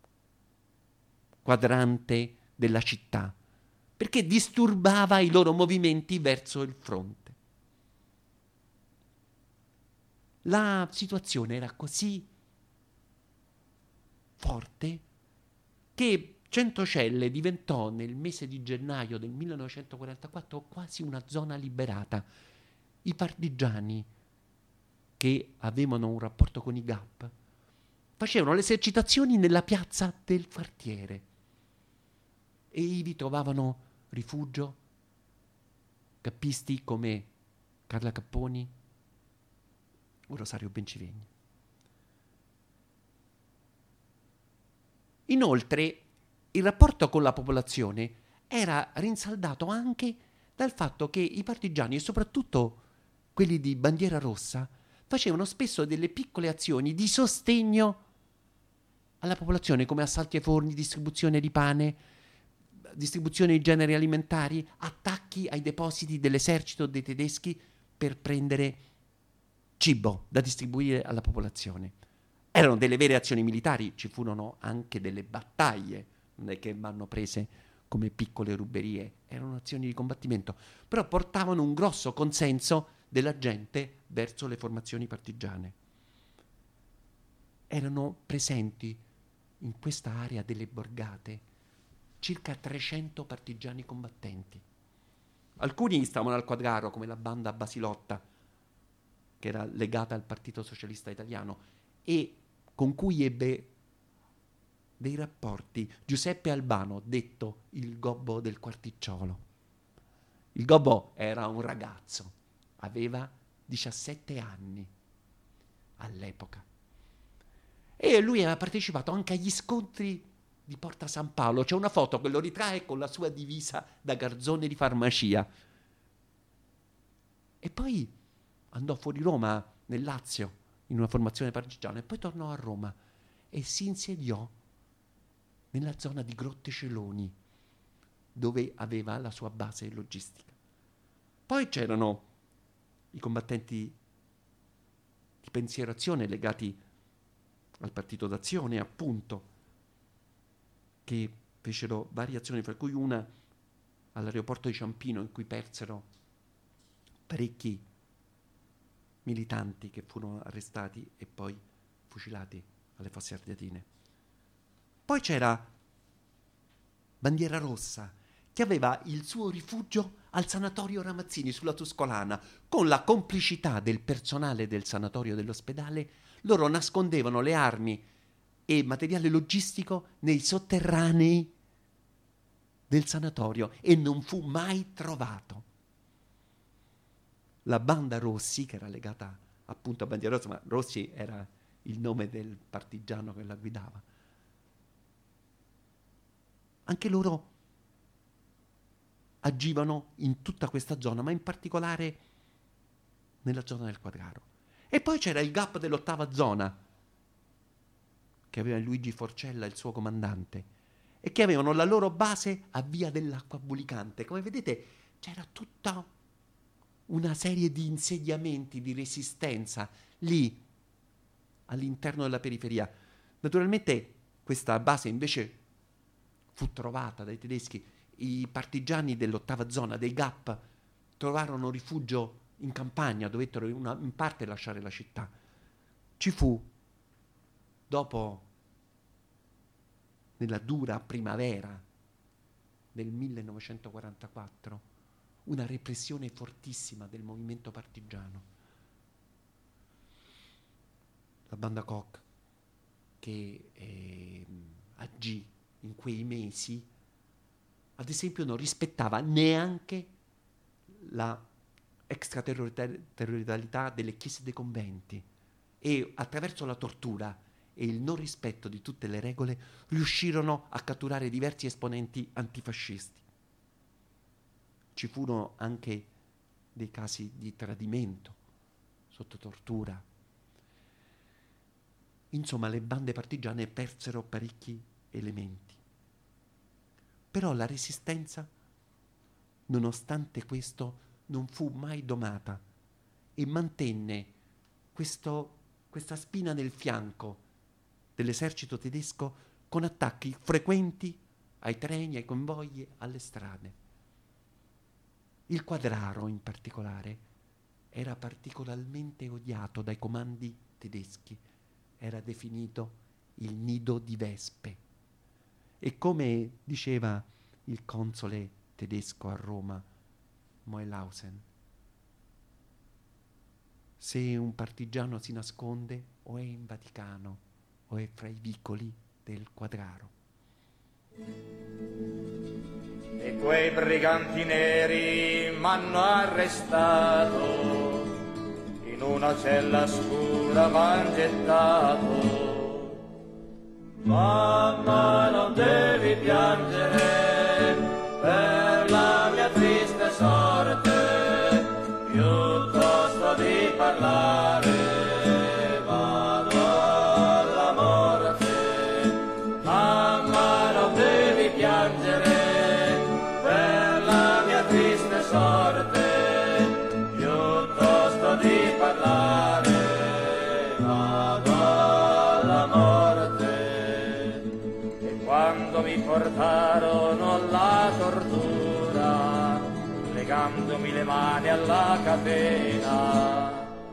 quadrante della città, perché disturbava i loro movimenti verso il fronte. La situazione era così forte che Centocelle diventò nel mese di gennaio del 1944 quasi una zona liberata. I partigiani, che avevano un rapporto con i GAP, facevano le esercitazioni nella piazza del quartiere e ivi trovavano rifugio cappisti come Carla Capponi o Rosario Bencivegni. Inoltre, il rapporto con la popolazione era rinsaldato anche dal fatto che i partigiani, e soprattutto quelli di bandiera rossa, facevano spesso delle piccole azioni di sostegno alla popolazione, come assalti ai forni, distribuzione di pane, distribuzione di generi alimentari, attacchi ai depositi dell'esercito dei tedeschi per prendere cibo da distribuire alla popolazione. Erano delle vere azioni militari, ci furono anche delle battaglie, non è che vanno prese come piccole ruberie, erano azioni di combattimento, però portavano un grosso consenso della gente verso le formazioni partigiane. Erano presenti in questa area delle borgate circa 300 partigiani combattenti. Alcuni stavano al Quadraro, come la banda Basilotta, che era legata al Partito Socialista Italiano e con cui ebbe dei rapporti Giuseppe Albano, detto il Gobbo del Quarticciolo. Il Gobbo era un ragazzo, aveva 17 anni all'epoca e lui aveva partecipato anche agli scontri di Porta San Paolo. C'è una foto che lo ritrae con la sua divisa da garzone di farmacia. E poi andò fuori Roma, nel Lazio, in una formazione partigiana, e poi tornò a Roma e si insediò nella zona di Grotte Celoni, dove aveva la sua base logistica. Poi c'erano i combattenti di Pensiero Azione legati al Partito d'Azione, appunto, che fecero varie azioni, fra cui una all'aeroporto di Ciampino, in cui persero parecchi militanti che furono arrestati e poi fucilati alle Fosse Ardeatine. Poi c'era Bandiera Rossa, che aveva il suo rifugio al Sanatorio Ramazzini sulla Tuscolana. Con la complicità del personale del sanatorio dell'ospedale, loro nascondevano le armi e materiale logistico nei sotterranei del sanatorio e non fu mai trovato. La banda Rossi, che era legata appunto a Bandiera Rossa, ma Rossi era il nome del partigiano che la guidava, anche loro agivano in tutta questa zona, ma in particolare nella zona del Quadraro. E poi c'era il GAP dell'8ª zona, che aveva Luigi Forcella, il suo comandante, e che avevano la loro base a Via dell'Acqua Bulicante. Come vedete c'era tutta una serie di insediamenti di resistenza lì all'interno della periferia. Naturalmente questa base invece fu trovata dai tedeschi. I partigiani dell'8ª zona, dei GAP, trovarono rifugio in campagna, dovettero in parte lasciare la città. Ci fu, dopo, nella dura primavera del 1944, una repressione fortissima del movimento partigiano. La banda Koch, che agì in quei mesi, ad esempio non rispettava neanche la extraterritorialità delle chiese e dei conventi e attraverso la tortura e il non rispetto di tutte le regole riuscirono a catturare diversi esponenti antifascisti. Ci furono anche dei casi di tradimento sotto tortura. Insomma, le bande partigiane persero parecchi elementi. Però la resistenza, nonostante questo, non fu mai domata e mantenne questa spina nel fianco dell'esercito tedesco con attacchi frequenti ai treni, ai convogli, alle strade. Il Quadraro, in particolare, era particolarmente odiato dai comandi tedeschi. Era definito il nido di vespe. E come diceva il console tedesco a Roma, Moellhausen, se un partigiano si nasconde o è in Vaticano o è fra i vicoli del Quadraro. E quei briganti neri m'hanno arrestato, in una cella scura m'han gettato. Mamma, non devi piangere per la mia triste sorte, piuttosto di parlare vado alla morte. Mamma, non devi piangere per la mia triste sorte, piuttosto di parlare vado alla morte. legandomi le mani alla catena.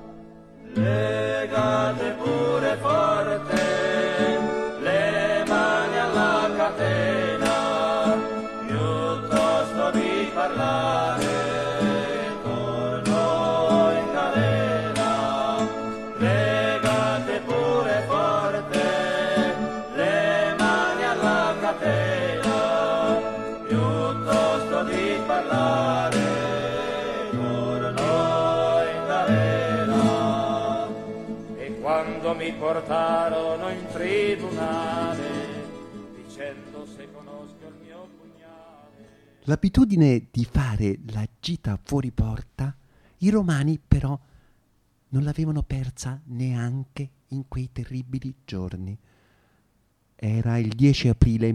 Legate pure forte le mani alla catena, piuttosto di parlare con noi in galera. Legate pure forte le mani alla catena, piuttosto di parlare con noi in galera. E quando mi portarono in tribunale, dicendo se conosco il mio pugnale. L'abitudine di fare la gita fuori porta, i romani però non l'avevano persa neanche in quei terribili giorni. Era il 10 aprile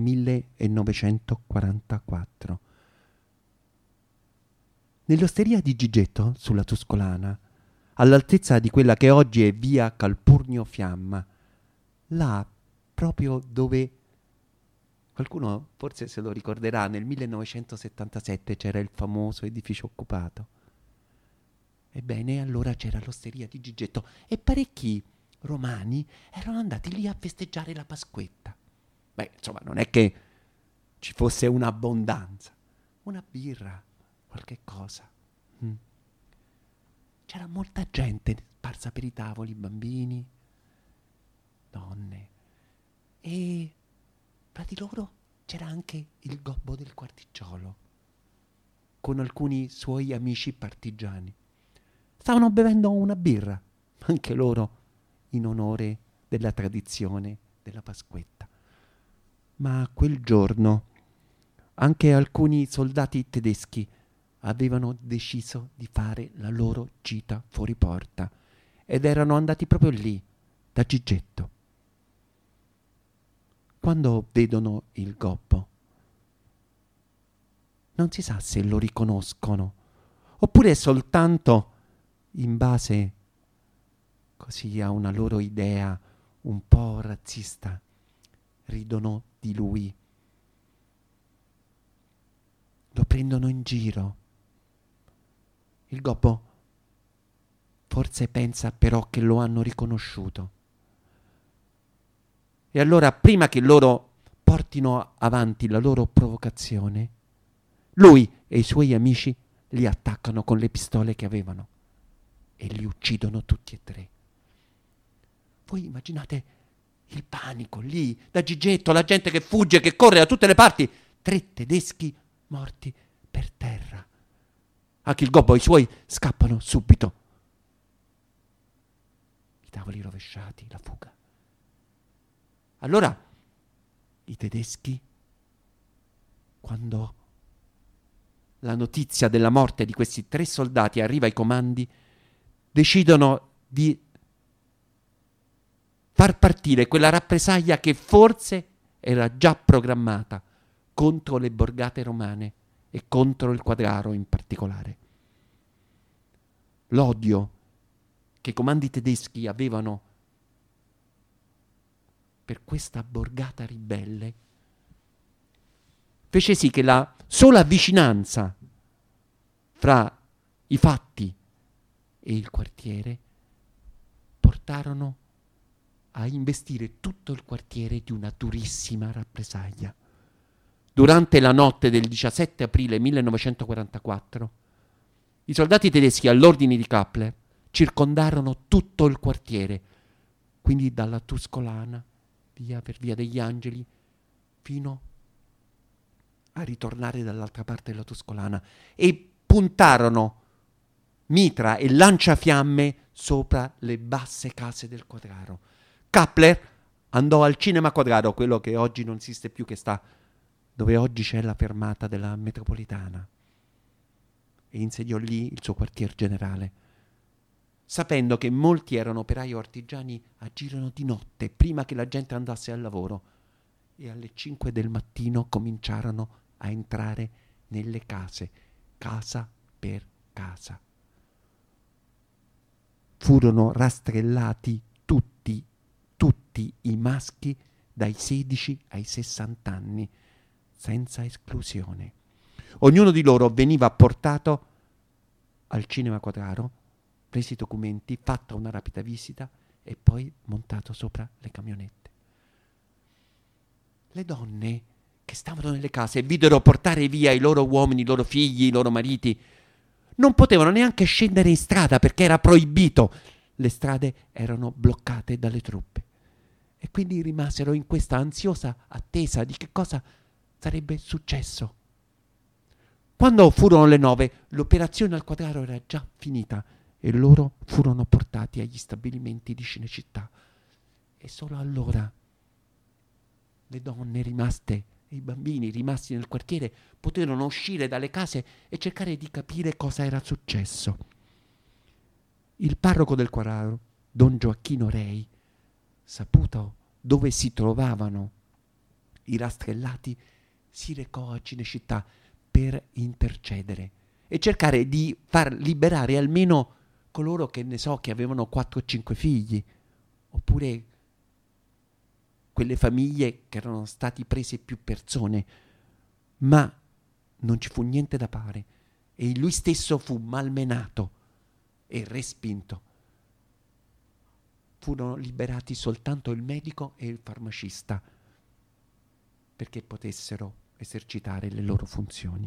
1944. Nell'osteria di Gigetto, sulla Tuscolana, all'altezza di quella che oggi è via Calpurnio Fiamma, là proprio dove, qualcuno forse se lo ricorderà, nel 1977 c'era il famoso edificio occupato. Ebbene, allora c'era l'osteria di Gigetto e parecchi romani erano andati lì a festeggiare la Pasquetta. Beh, insomma, non è che ci fosse un'abbondanza, una birra, qualche cosa. C'era molta gente sparsa per i tavoli, bambini, donne, e fra di loro c'era anche il gobbo del Quarticciolo con alcuni suoi amici partigiani. Stavano bevendo una birra, anche loro in onore della tradizione della Pasquetta. Ma quel giorno anche alcuni soldati tedeschi avevano deciso di fare la loro gita fuori porta ed erano andati proprio lì, da Gigetto. Quando vedono il gobbo, non si sa se lo riconoscono, oppure soltanto in base così a una loro idea un po' razzista, ridono di lui, lo prendono in giro. Il gobbo forse pensa però che lo hanno riconosciuto. E allora, prima che loro portino avanti la loro provocazione, lui e i suoi amici li attaccano con le pistole che avevano e li uccidono tutti e tre. Voi immaginate il panico lì, da Gigetto, la gente che fugge, che corre da tutte le parti. 3 tedeschi morti per terra. Anche il gobbo e i suoi scappano subito. I tavoli rovesciati, la fuga. Allora i tedeschi, quando la notizia della morte di questi 3 soldati arriva ai comandi, decidono di far partire quella rappresaglia che forse era già programmata contro le borgate romane e contro il Quadraro in particolare. L'odio che i comandi tedeschi avevano per questa borgata ribelle fece sì che la sola vicinanza fra i fatti e il quartiere portarono a investire tutto il quartiere di una durissima rappresaglia. Durante la notte del 17 aprile 1944, i soldati tedeschi all'ordine di Kappler circondarono tutto il quartiere, quindi dalla Tuscolana, via per via degli Angeli, fino a ritornare dall'altra parte della Tuscolana, e puntarono mitra e lanciafiamme sopra le basse case del Quadraro. Kappler andò al Cinema Quadraro, quello che oggi non esiste più, che sta dove oggi c'è la fermata della metropolitana, e insediò lì il suo quartier generale, sapendo che molti erano operai o artigiani, agirono di notte prima che la gente andasse al lavoro, e alle 5 del mattino cominciarono a entrare nelle case, casa per casa. Furono rastrellati tutti i maschi dai 16 ai 60 anni, senza esclusione. Ognuno di loro veniva portato al cinema Quadraro, preso i documenti, fatta una rapida visita e poi montato sopra le camionette. Le donne che stavano nelle case e videro portare via i loro uomini, i loro figli, i loro mariti, non potevano neanche scendere in strada perché era proibito. Le strade erano bloccate dalle truppe e quindi rimasero in questa ansiosa attesa di che cosa sarebbe successo. Quando furono le 9, l'operazione al Quadraro era già finita e loro furono portati agli stabilimenti di Cinecittà. E solo allora le donne rimaste e i bambini rimasti nel quartiere poterono uscire dalle case e cercare di capire cosa era successo. Il parroco del Quadraro, Don Gioacchino Rei, saputo dove si trovavano i rastrellati, si recò a Cinecittà per intercedere e cercare di far liberare almeno coloro che che avevano 4 o 5 figli, oppure quelle famiglie che erano stati prese più persone. Ma non ci fu niente da fare e lui stesso fu malmenato e respinto. Furono liberati soltanto il medico e il farmacista perché potessero esercitare le loro funzioni.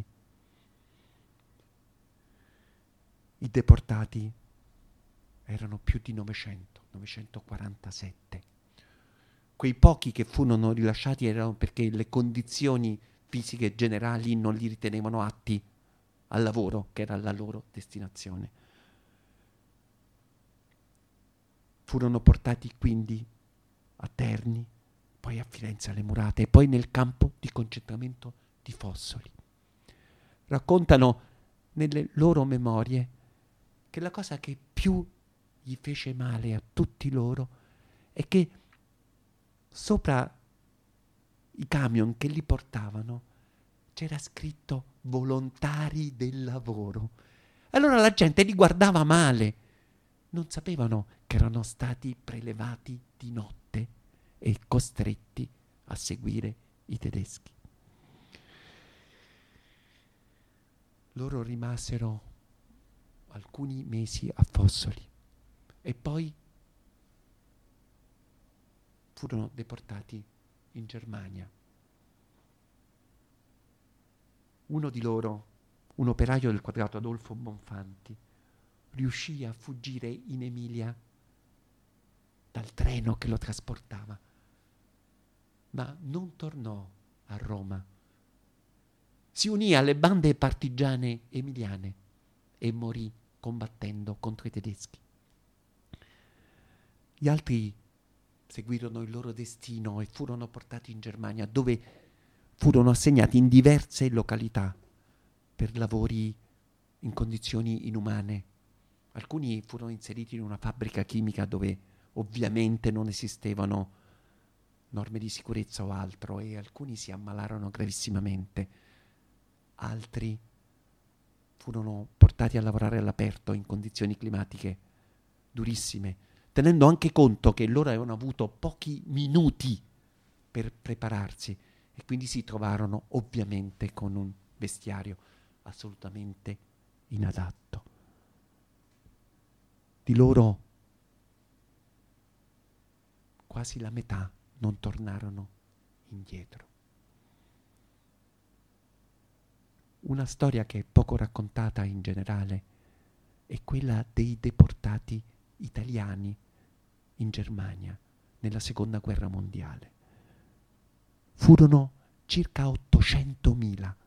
I deportati erano più di 947. Quei pochi che furono rilasciati erano perché le condizioni fisiche generali non li ritenevano atti al lavoro, che era la loro destinazione. Furono portati quindi a Terni, poi a Firenze alle Murate e poi nel campo di concentramento di Fossoli. Raccontano nelle loro memorie che la cosa che più gli fece male a tutti loro è che sopra i camion che li portavano c'era scritto volontari del lavoro. Allora la gente li guardava male. Non sapevano che erano stati prelevati di notte e costretti a seguire i tedeschi. Loro rimasero alcuni mesi a Fossoli e poi furono deportati in Germania. Uno di loro, un operaio del Quadrato, Adolfo Bonfanti, riuscì a fuggire in Emilia dal treno che lo trasportava, ma non tornò a Roma. Si unì alle bande partigiane emiliane e morì combattendo contro i tedeschi. Gli altri seguirono il loro destino e furono portati in Germania, dove furono assegnati in diverse località per lavori in condizioni inumane. Alcuni furono inseriti in una fabbrica chimica dove ovviamente non esistevano norme di sicurezza o altro e alcuni si ammalarono gravissimamente. Altri furono portati a lavorare all'aperto in condizioni climatiche durissime, tenendo anche conto che loro avevano avuto pochi minuti per prepararsi e quindi si trovarono ovviamente con un vestiario assolutamente inadatto. Di loro quasi la metà non tornarono indietro. Una storia che è poco raccontata in generale è quella dei deportati italiani in Germania nella Seconda Guerra Mondiale. Furono circa 800.000.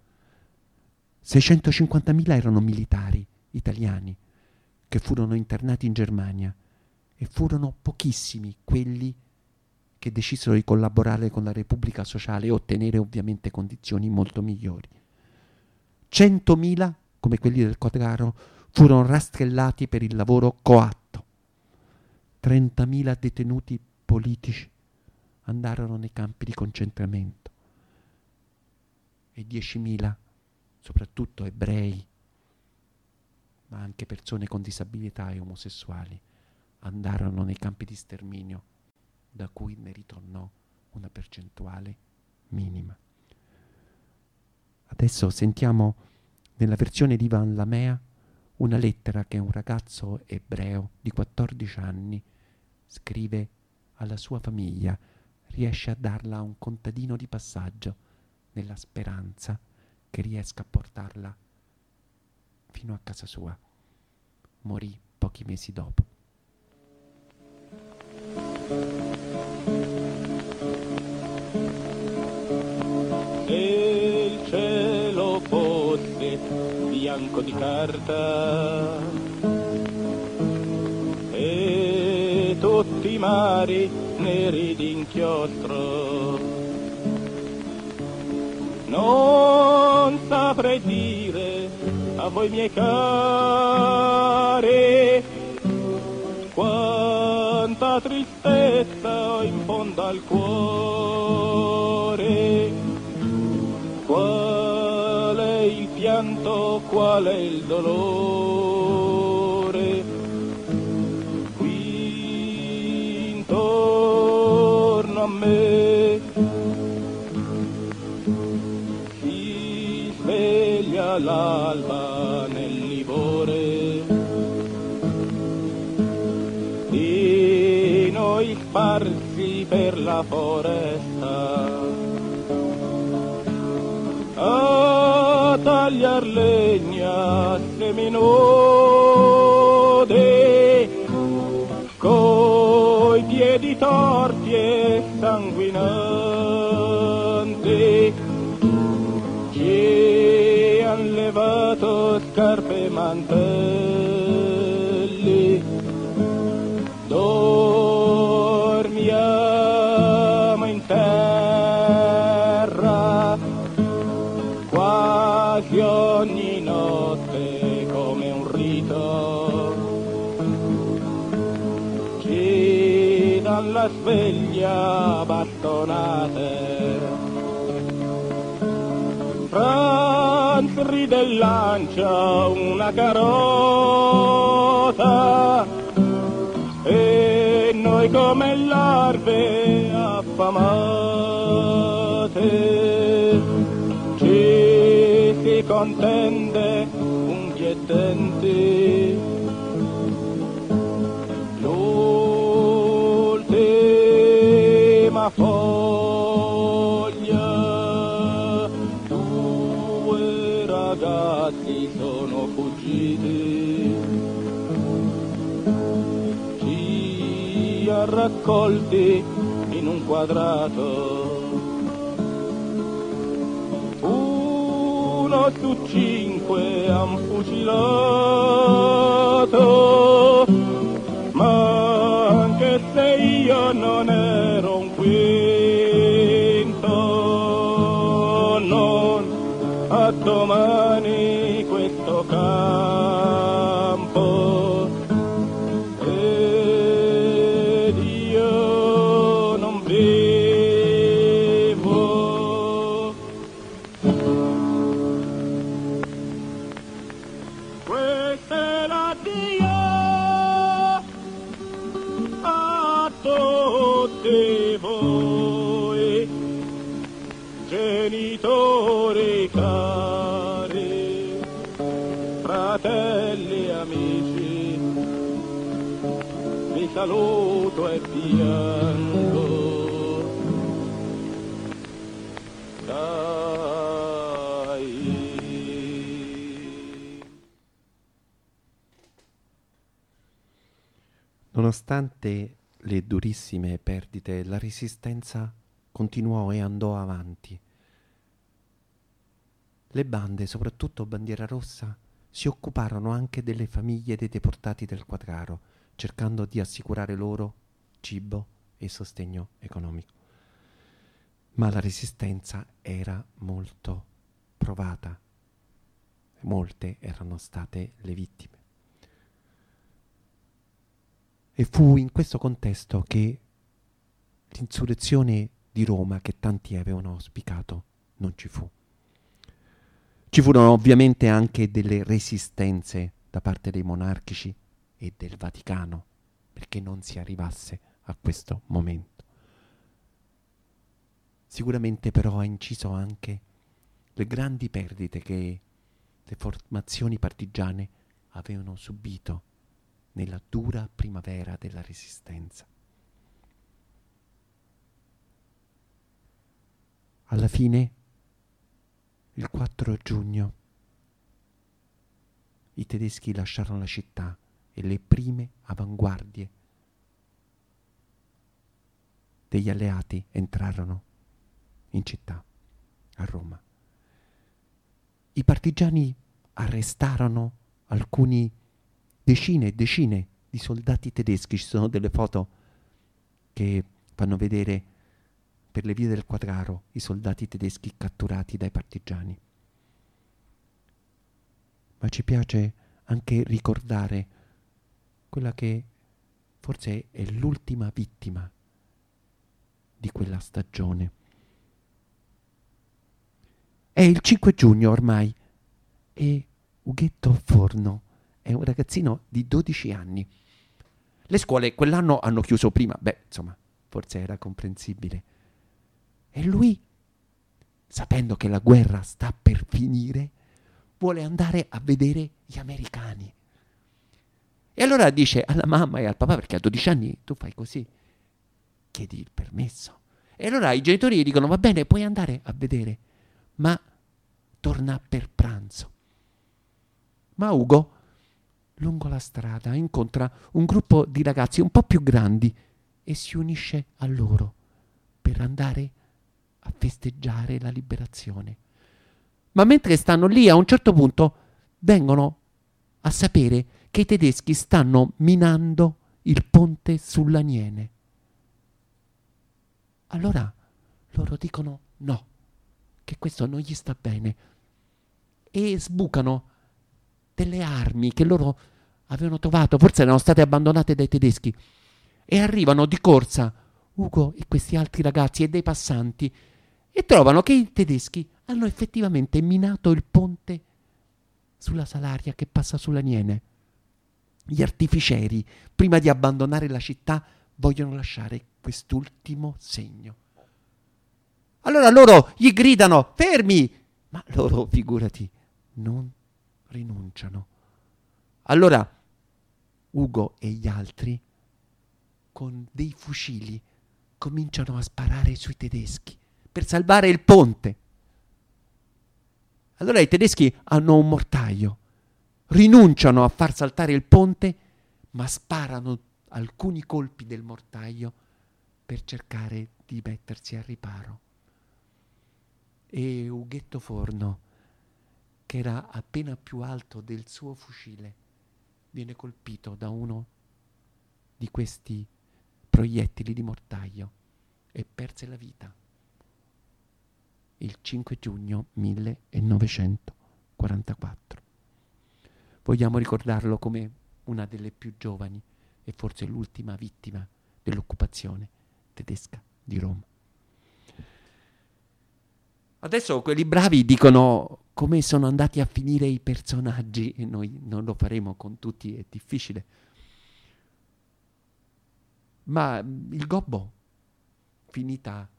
650.000 erano militari italiani che furono internati in Germania e furono pochissimi quelli che decisero di collaborare con la Repubblica Sociale e ottenere ovviamente condizioni molto migliori. 100.000, come quelli del Quadraro, furono rastrellati per il lavoro coatto. 30.000 detenuti politici andarono nei campi di concentramento e 10.000, soprattutto ebrei, ma anche persone con disabilità e omosessuali, andarono nei campi di sterminio, da cui ne ritornò una percentuale minima. Adesso sentiamo nella versione di Ivan Lamea Una lettera che un ragazzo ebreo di 14 anni scrive alla sua famiglia, riesce a darla a un contadino di passaggio nella speranza che riesca a portarla fino a casa sua. Morì pochi mesi dopo. Se il cielo fosse bianco di carta e tutti i mari neri d'inchiostro, non saprei dire a voi miei cari quanta tristezza ho in fondo al cuore, qual è il pianto, qual è il dolore, qui intorno a me si sveglia l'alba nel livore di noi sparsi per la foresta a tagliar legna a seminode, coi piedi torti e sanguinanti, ci han levato scarpe e mantelli, dormiamo in terra quasi ogni notte come un rito, ci dan la sveglia a bastonate, Franz ride e lancia una carota e noi come larve affamate ci si contende unghie e denti, l'ultima foglia, due ragazzi sono fuggiti, ci ha raccolti in un quadrato, uno su 5 han fucilato, ma anche se io non ero un quinto, non a domani questo campo, ed io non vivo. Questa è l'addio a tutti voi, genitori cari, fratelli e amici, vi saluto e piango. Nonostante le durissime perdite, la resistenza continuò e andò avanti. Le bande, soprattutto Bandiera Rossa, si occuparono anche delle famiglie dei deportati del Quadraro, cercando di assicurare loro cibo e sostegno economico. Ma la resistenza era molto provata. Molte erano state le vittime. E fu in questo contesto che l'insurrezione di Roma, che tanti avevano auspicato, non ci fu. Ci furono ovviamente anche delle resistenze da parte dei monarchici e del Vaticano, perché non si arrivasse a questo momento. Sicuramente però ha inciso anche le grandi perdite che le formazioni partigiane avevano subito nella dura primavera della Resistenza. Alla fine, il 4 giugno, i tedeschi lasciarono la città e le prime avanguardie degli alleati entrarono in città, a Roma. I partigiani arrestarono alcuni decine e decine di soldati tedeschi. Ci sono delle foto che fanno vedere per le vie del Quadraro i soldati tedeschi catturati dai partigiani. Ma ci piace anche ricordare quella che forse è l'ultima vittima di quella stagione. È il 5 giugno ormai e Ughetto Forno è un ragazzino di 12 anni. Le scuole quell'anno hanno chiuso prima, insomma, forse era comprensibile. E lui, sapendo che la guerra sta per finire, vuole andare a vedere gli americani. E allora dice alla mamma e al papà, perché a 12 anni tu fai così, chiedi il permesso. E allora i genitori gli dicono: va bene, puoi andare a vedere, ma torna per pranzo. Ma Ugo, lungo la strada, incontra un gruppo di ragazzi un po' più grandi e si unisce a loro per andare a festeggiare la liberazione. Ma mentre stanno lì, a un certo punto vengono a sapere che i tedeschi stanno minando il ponte sull'Aniene. Allora loro dicono no, che questo non gli sta bene, e sbucano delle armi che loro avevano trovato, forse erano state abbandonate dai tedeschi, e arrivano di corsa Ugo e questi altri ragazzi e dei passanti e trovano che i tedeschi hanno effettivamente minato il ponte sulla Salaria che passa sull'Aniene. Gli artificieri, prima di abbandonare la città, vogliono lasciare quest'ultimo segno. Allora loro gli gridano: fermi! Ma loro, figurati, non rinunciano. Allora Ugo e gli altri, con dei fucili, cominciano a sparare sui tedeschi per salvare il ponte. Allora i tedeschi hanno un mortaio, rinunciano a far saltare il ponte, ma sparano alcuni colpi del mortaio per cercare di mettersi al riparo. E Ughetto Forno, che era appena più alto del suo fucile, viene colpito da uno di questi proiettili di mortaio e perse la vita il 5 giugno 1944. Vogliamo ricordarlo come una delle più giovani e forse l'ultima vittima dell'occupazione tedesca di Roma. Adesso quelli bravi dicono come sono andati a finire i personaggi, e noi non lo faremo con tutti, è difficile. Ma il Gobbo, finita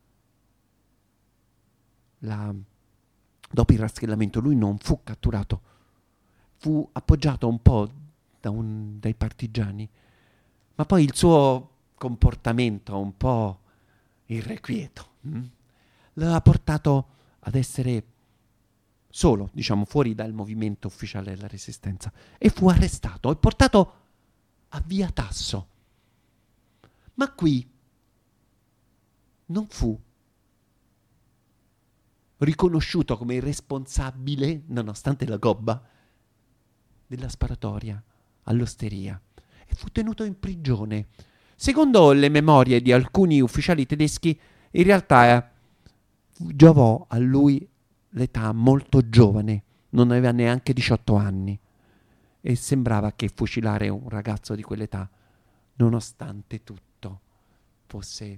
dopo il rastrellamento, lui non fu catturato, fu appoggiato un po' dai partigiani, ma poi il suo comportamento un po' irrequieto l'ha portato ad essere solo, diciamo, fuori dal movimento ufficiale della Resistenza, e fu arrestato e portato a Via Tasso. Ma qui non fu riconosciuto come il responsabile, nonostante la gobba, della sparatoria all'Osteria, e fu tenuto in prigione. Secondo le memorie di alcuni ufficiali tedeschi, in realtà giovò a lui l'età molto giovane, non aveva neanche 18 anni, e sembrava che fucilare un ragazzo di quell'età, nonostante tutto, fosse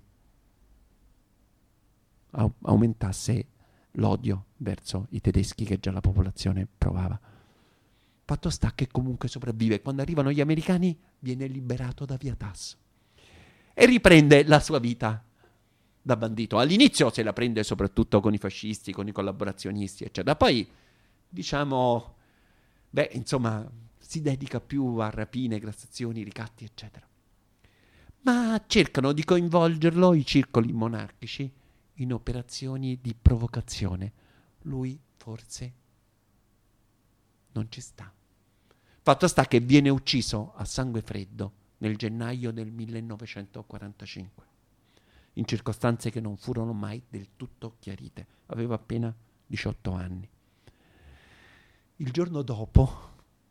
aumentasse l'odio verso i tedeschi che già la popolazione provava. Fatto sta che comunque sopravvive. Quando arrivano gli americani viene liberato da Via Tasso e riprende la sua vita da bandito. All'inizio se la prende soprattutto con i fascisti, con i collaborazionisti, eccetera. Poi, diciamo, insomma, si dedica più a rapine, grassazioni, ricatti, eccetera. Ma cercano di coinvolgerlo i circoli monarchici in operazioni di provocazione. Lui forse non ci sta. Fatto sta che viene ucciso a sangue freddo nel gennaio del 1945, in circostanze che non furono mai del tutto chiarite. Aveva appena 18 anni. Il giorno dopo,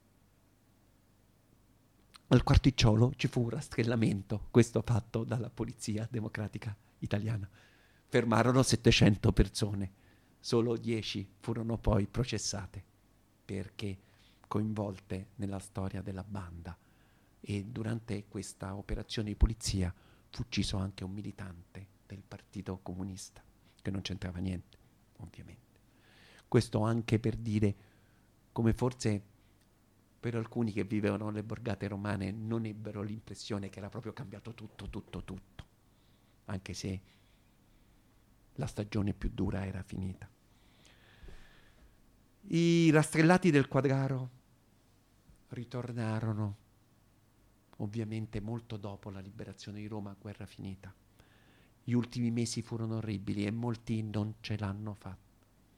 al Quarticciolo ci fu un rastrellamento, questo fatto dalla polizia democratica italiana. Fermarono 700 persone, solo 10 furono poi processate perché coinvolte nella storia della banda, e durante questa operazione di polizia fu ucciso anche un militante del Partito Comunista, che non c'entrava niente, ovviamente. Questo anche per dire come forse per alcuni che vivevano nelle borgate romane non ebbero l'impressione che era proprio cambiato tutto, anche se la stagione più dura era finita. I rastrellati del Quadraro ritornarono ovviamente molto dopo la liberazione di Roma, guerra finita. Gli ultimi mesi furono orribili e molti non ce l'hanno fatta.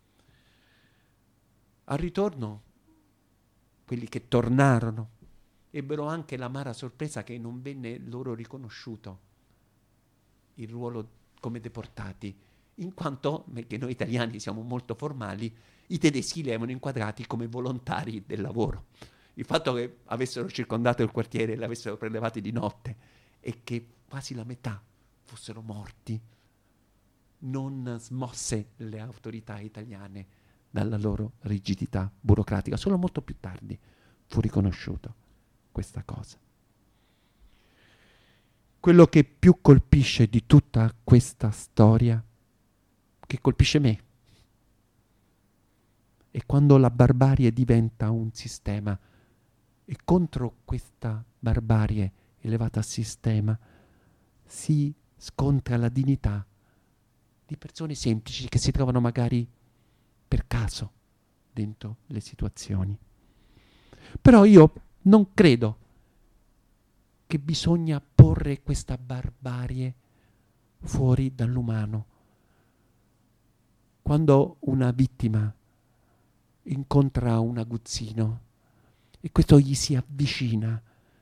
Al ritorno, quelli che tornarono ebbero anche l'amara sorpresa che non venne loro riconosciuto il ruolo come deportati, in quanto, perché noi italiani siamo molto formali, i tedeschi li avevano inquadrati come volontari del lavoro. Il fatto che avessero circondato il quartiere e l'avessero prelevati di notte e che quasi la metà fossero morti non smosse le autorità italiane dalla loro rigidità burocratica. Solo molto più tardi fu riconosciuto questa cosa. Quello che più colpisce di tutta questa storia, che colpisce me, è quando la barbarie diventa un sistema e contro questa barbarie elevata a sistema si scontra la dignità di persone semplici che si trovano magari per caso dentro le situazioni. Però io non credo che bisogna porre questa barbarie fuori dall'umano. Quando una vittima incontra un aguzzino e questo gli si avvicina,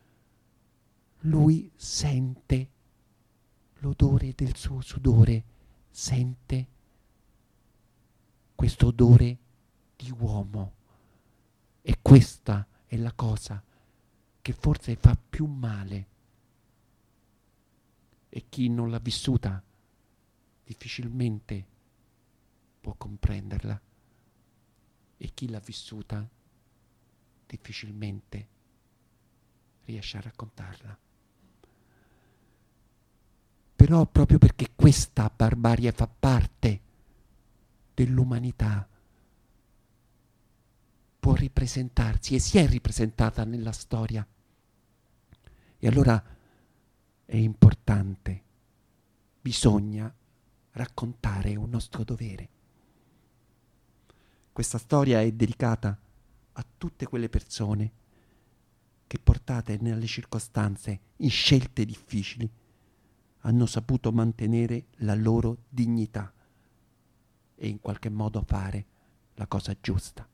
lui sente l'odore del suo sudore, sente questo odore di uomo, e questa è la cosa che forse fa più male, e chi non l'ha vissuta difficilmente può comprenderla, e chi l'ha vissuta difficilmente riesce a raccontarla. Però proprio perché questa barbarie fa parte dell'umanità, può ripresentarsi e si è ripresentata nella storia. E allora è importante, bisogna raccontare, è un nostro dovere. Questa storia è dedicata a tutte quelle persone che, portate nelle circostanze, in scelte difficili, hanno saputo mantenere la loro dignità e in qualche modo fare la cosa giusta.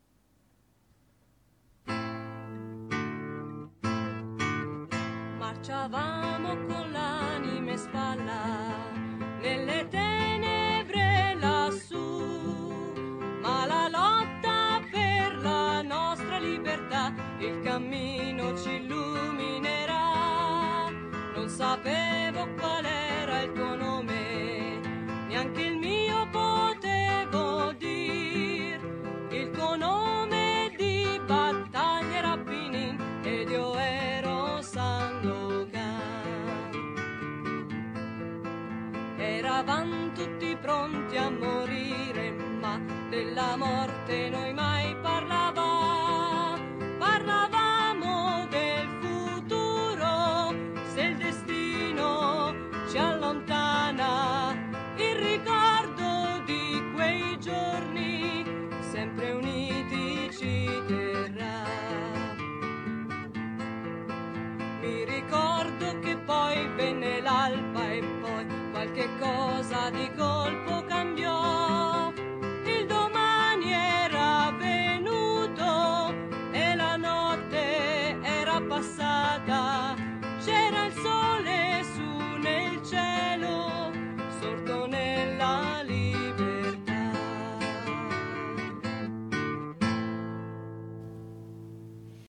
Marciavamo con l'anima in spalla nelle tenebre lassù, ma la lotta per la nostra libertà il cammino ci illuminerà. Non sapevo qual era il tuo nome, neanche il mio potevo dir. Il tuo nome di battaglia era Pinin ed io ero Sandokan. Eravamo tutti pronti a morire, ma della morte noi mai parlavamo del futuro, se il destino ci allontana, il ricordo di quei giorni sempre uniti ci terrà. strada.